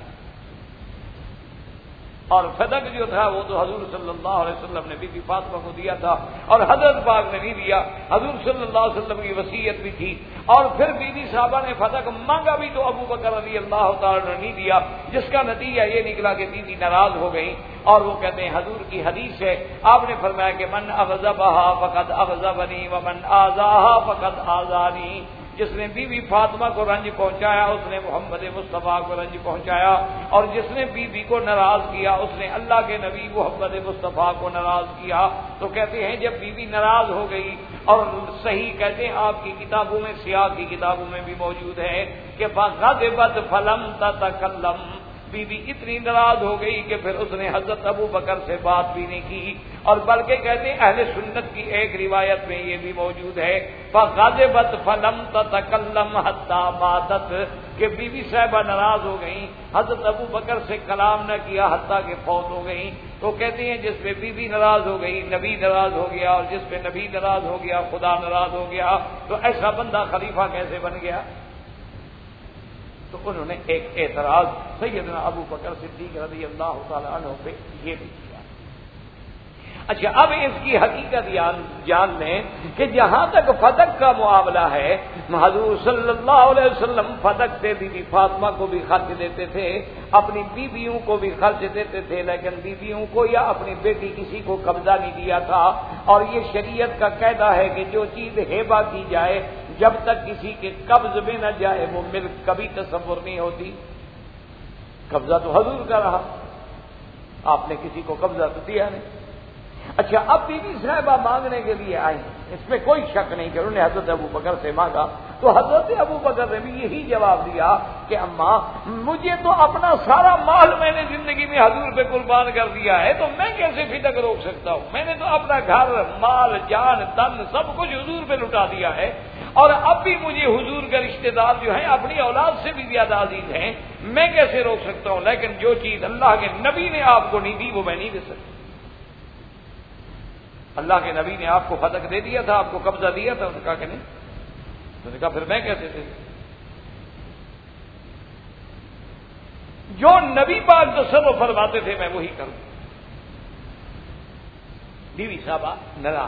اور فدق جو تھا وہ تو حضور صلی اللہ علیہ وسلم نے بی بی فاطمہ کو دیا تھا اور حضرت پاک نے نہیں دیا. حضور صلی اللہ علیہ وسلم کی وصیت بھی تھی اور پھر بی بی صاحبہ نے فدق مانگا بھی تو ابو بکر رضی اللہ تعالی نے نہیں دیا، جس کا نتیجہ یہ نکلا کہ بی بی ناراض ہو گئی. اور وہ کہتے ہیں حضور کی حدیث ہے، آپ نے فرمایا کہ من اغضبها فقد اغضبنی ومن آذاها فقد آذانی. جس نے بی بی فاطمہ کو رنج پہنچایا اس نے محمد مصطفیٰ کو رنج پہنچایا، اور جس نے بی بی کو ناراض کیا اس نے اللہ کے نبی محمد مصطفیٰ کو ناراض کیا. تو کہتے ہیں جب بی بی ناراض ہو گئی، اور صحیح کہتے ہیں آپ کی کتابوں میں سیاق کی کتابوں میں بھی موجود ہے کہ فغضبت فلم تتکلم، بی بی اتنی ناراض ہو گئی کہ پھر اس نے حضرت ابو بکر سے بات بھی نہیں کی. اور بلکہ کہتے ہیں اہل سنت کی ایک روایت میں یہ بھی موجود ہے فغضبت فلم تتکلم حتی ماتت، کہ بی بی صاحبہ ناراض ہو گئیں، حضرت ابو بکر سے کلام نہ کیا حتیٰ کہ فوت ہو گئیں. تو کہتے ہیں جس پہ بی بی ناراض ہو گئی نبی ناراض ہو گیا، اور جس پہ نبی ناراض ہو گیا خدا ناراض ہو گیا. تو ایسا بندہ خلیفہ کیسے بن گیا؟ تو انہوں نے ایک اعتراض سیدنا ابو بکر صدیق رضی اللہ تعالی عنہ پہ یہ بھی کیا. اچھا، اب اس کی حقیقت جان لیں کہ جہاں تک فدق کا معاملہ ہے، حضور صلی اللہ علیہ وسلم فدق سے بی بی فاطمہ کو بھی خرچ دیتے تھے، اپنی بیویوں کو بھی خرچ دیتے تھے، لیکن بیویوں کو یا اپنی بیٹی کسی کو قبضہ نہیں دیا تھا. اور یہ شریعت کا قاعدہ ہے کہ جو چیز ہیبہ کی جائے جب تک کسی کے قبض میں نہ جائے وہ ملک کبھی تصور نہیں ہوتی. قبضہ تو حضور کا رہا، آپ نے کسی کو قبضہ تو دیا نہیں. اچھا، اب بی بی صاحبہ مانگنے کے لیے آئی، اس میں کوئی شک نہیں کہ انہوں نے حضرت ابو بکر سے مانگا، تو حضرت ابو بکر نے بھی یہی جواب دیا کہ اماں مجھے تو اپنا سارا مال میں نے زندگی میں حضور پہ قربان کر دیا ہے، تو میں کیسے فدیہ روک سکتا ہوں؟ میں نے تو اپنا گھر، مال، جان، تن سب کچھ حضور پہ لٹا دیا ہے، اور اب بھی مجھے حضور کے رشتہ دار جو ہیں اپنی اولاد سے بھی زیادہ عزیز ہیں، میں کیسے روک سکتا ہوں؟ لیکن جو چیز اللہ کے نبی نے آپ کو نہیں دی وہ میں نہیں دے سکتا۔ اللہ کے نبی نے آپ کو فتح دے دیا تھا، آپ کو قبضہ دیا تھا، انہوں نے کہا کہ نہیں، انہوں نے کہا پھر میں کیسے دے دوں؟ جو نبی پاک تصرف فرماتے تھے میں وہی کروں۔ بیوی صاحبہ ناراض۔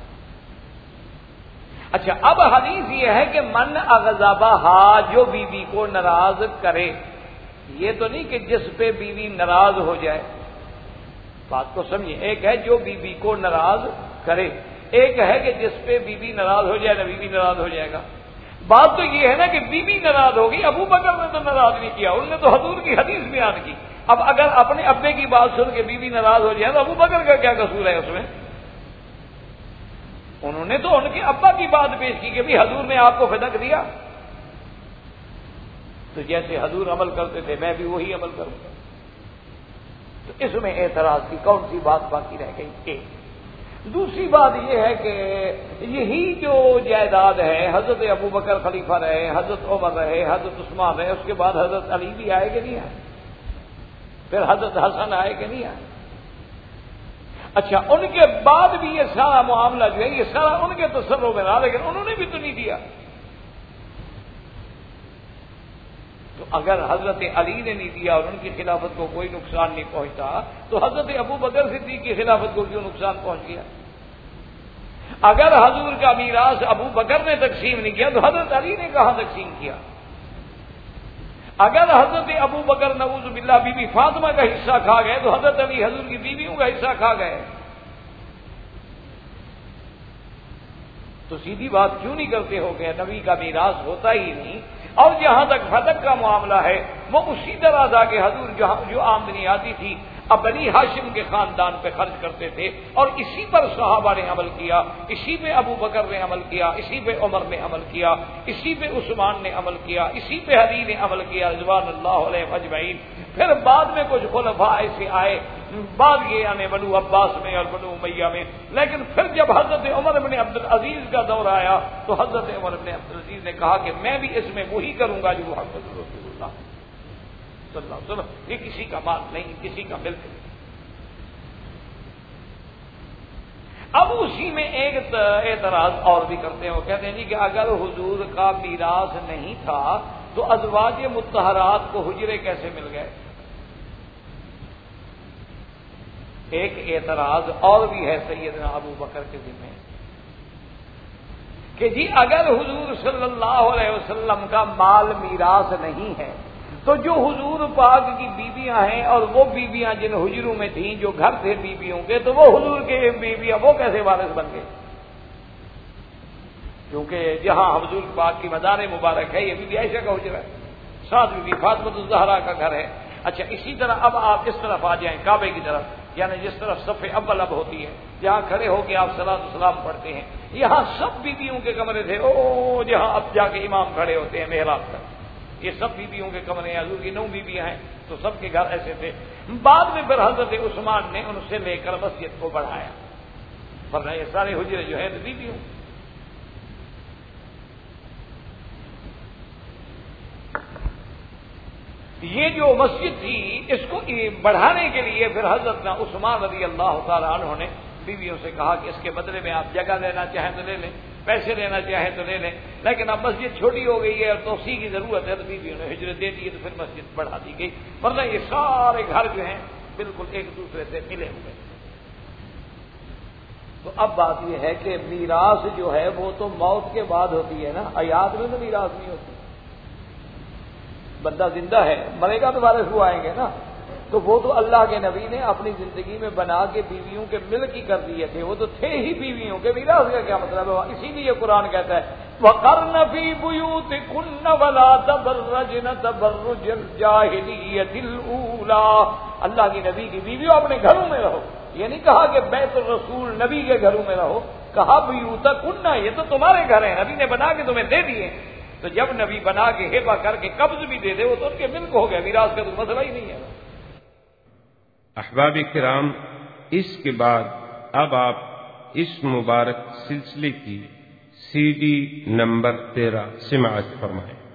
اچھا، اب حدیث یہ ہے کہ من اغضبہا، جو بیوی کو ناراض کرے، یہ تو نہیں کہ جس پہ بیوی ناراض ہو جائے، بات کو سمجھیں، ایک ہے جو بیوی کو ناراض کرے، ایک ہے کہ جس پہ بیوی ناراض ہو جائے نہ بیوی ناراض ہو جائے گا۔ بات تو یہ ہے نا کہ بیوی ناراض ہوگی، ابو بکر نے تو ناراض نہیں کیا، انہوں نے تو حضور کی حدیث بیان کی۔ اب اگر اپنے ابے کی بات سن کے بیوی ناراض ہو جائے تو ابو بکر کا کیا قصور ہے اس میں؟ انہوں نے تو ان کے ابا کی بات پیش کی کہ بھی حضور نے آپ کو فتح دیا، تو جیسے حضور عمل کرتے تھے میں بھی وہی عمل کروں گا۔ تو اس میں اعتراض کی کون سی بات باقی رہ گئی؟ ایک دوسری بات یہ ہے کہ یہی جو جائیداد ہے، حضرت ابو بکر خلیفہ رہے، حضرت عمر رہے، حضرت عثمان رہے، اس کے بعد حضرت علی بھی آئے کہ نہیں آئے، پھر حضرت حسن آئے کہ نہیں آئے۔ اچھا، ان کے بعد بھی یہ سارا معاملہ جو ہے یہ سارا ان کے تصرف میں رہا، لیکن انہوں نے بھی تو نہیں دیا۔ تو اگر حضرت علی نے نہیں دیا اور ان کی خلافت کو کوئی نقصان نہیں پہنچتا، تو حضرت ابو بکر صدیق کی خلافت کو کیوں نقصان پہنچ گیا؟ اگر حضور کا میراث ابو بکر نے تقسیم نہیں کیا تو حضرت علی نے کہاں تقسیم کیا؟ اگر حضرت ابو بکر نعوذ باللہ بی بی فاطمہ کا حصہ کھا گئے تو حضرت علی حضور کی بیویوں کا حصہ کھا گئے، تو سیدھی بات کیوں نہیں کرتے ہو کہ نبی کا میراث ہوتا ہی نہیں؟ اور جہاں تک فتح کا معاملہ ہے وہ اسی طرح تھا کہ حضور جو آمدنی آتی تھی اب بنی ہاشم کے خاندان پہ خرچ کرتے تھے، اور اسی پر صحابہ نے عمل کیا، اسی پہ ابو بکر نے عمل کیا، اسی پہ عمر نے عمل کیا، اسی پہ عثمان نے عمل کیا، اسی پہ علی نے عمل کیا رضوان اللہ علیہ اجمعین۔ پھر بعد میں کچھ خلفاء ایسے آئے، بعد یہ آنے بنو عباس میں اور بنو امیہ میں، لیکن پھر جب حضرت عمر بن عبدالعزیز کا دور آیا تو حضرت عمر بن عبدالعزیز نے کہا کہ میں بھی اس میں وہی کروں گا جو محمد رسول اللہ صلی اللہ علیہ وسلم، یہ کسی کا مال نہیں، کسی کا ملک نہیں۔ اب اسی میں ایک اعتراض اور بھی کرتے ہیں، وہ کہتے ہیں جی کہ اگر حضور کا میراث نہیں تھا تو ازواج مطہرات کو حجرے کیسے مل گئے؟ ایک اعتراض اور بھی ہے سیدنا ابو بکر کے ذمہ کہ جی اگر حضور صلی اللہ علیہ وسلم کا مال میراث نہیں ہے تو جو حضور پاک کی بیویاں ہیں اور وہ بیویاں جن حجروں میں تھیں جو گھر تھے بیویوں کے، تو وہ حضور کے بیویاں وہ کیسے وارث بن گئے؟ کیونکہ جہاں حضور پاک کی مزار مبارک ہے یہ بی بی عائشہ کا حجرہ ہے، ساتھ بی بی فاطمہ الزہرا کا گھر ہے۔ اچھا، اسی طرح اب آپ اس طرف آ جائیں کعبے کی طرف، یعنی جس طرف صف اول اب ہوتی ہے، جہاں کھڑے ہو کے آپ صلاۃ السلام پڑھتے ہیں، یہاں سب بیویوں کے کمرے تھے، جہاں اب جا کے امام کھڑے ہوتے ہیں محراب تک، یہ سب بیویوں کے کمرے ہیں، حضور کی 9 بیویاں ہیں، تو سب کے گھر ایسے تھے۔ بعد میں پھر حضرت عثمان نے ان سے لے کر مسجد کو بڑھایا، ورنہ یہ سارے حجرے جو ہیں تو بیویوں۔ یہ جو مسجد تھی اس کو بڑھانے کے لیے پھر حضرت عثمان رضی اللہ تعالیٰ عنہ نے بیویوں سے کہا کہ اس کے بدلے میں آپ جگہ لینا چاہیں تو لے لیں، پیسے لینا چاہیں تو لے لیں، لیکن اب مسجد چھوٹی ہو گئی ہے اور توسیع کی ضرورت ہے، تو بیویوں نے ہجرت دے دی تو پھر مسجد بڑھا دی گئی، ورنہ یہ سارے گھر جو ہیں بالکل ایک دوسرے سے ملے ہوئے۔ تو اب بات یہ ہے کہ میراث جو ہے وہ تو موت کے بعد ہوتی ہے نا، حیات میں تو میراث نہیں ہوتی، بندہ زندہ ہے مرے گا تو وارث وہ آئیں گے نا، تو وہ تو اللہ کے نبی نے اپنی زندگی میں بنا کے بیویوں کے ملک ہی کر دیے تھے، وہ تو تھے ہی بیویوں کے، میراث کا کیا مطلب ہے؟ اسی لیے قرآن کہتا ہے وَقَرْنَ فِي بُيُوتِكُنَّ وَلَا تَبَرَّجْنَ تَبَرُّجَ الْجَاهِلِيَّةِ الْأُولَىٰ، اللہ کی نبی کی بیویوں اپنے گھروں میں رہو، یہ نہیں کہا کہ بیت الرسول نبی کے گھروں میں رہو، کہا بیوتکن، یہ تو تمہارے گھر ہیں، نبی نے بنا کے تمہیں دے دیے، تو جب نبی بنا کے ہیبا کر کے قبض بھی دے دے وہ تو ان کے ملک ہو گیا، میراث کا تو مسئلہ ہی نہیں ہے۔ احباب کرام، اس کے بعد اب آپ اس مبارک سلسلے کی CD نمبر 13 سماعت فرمائیں۔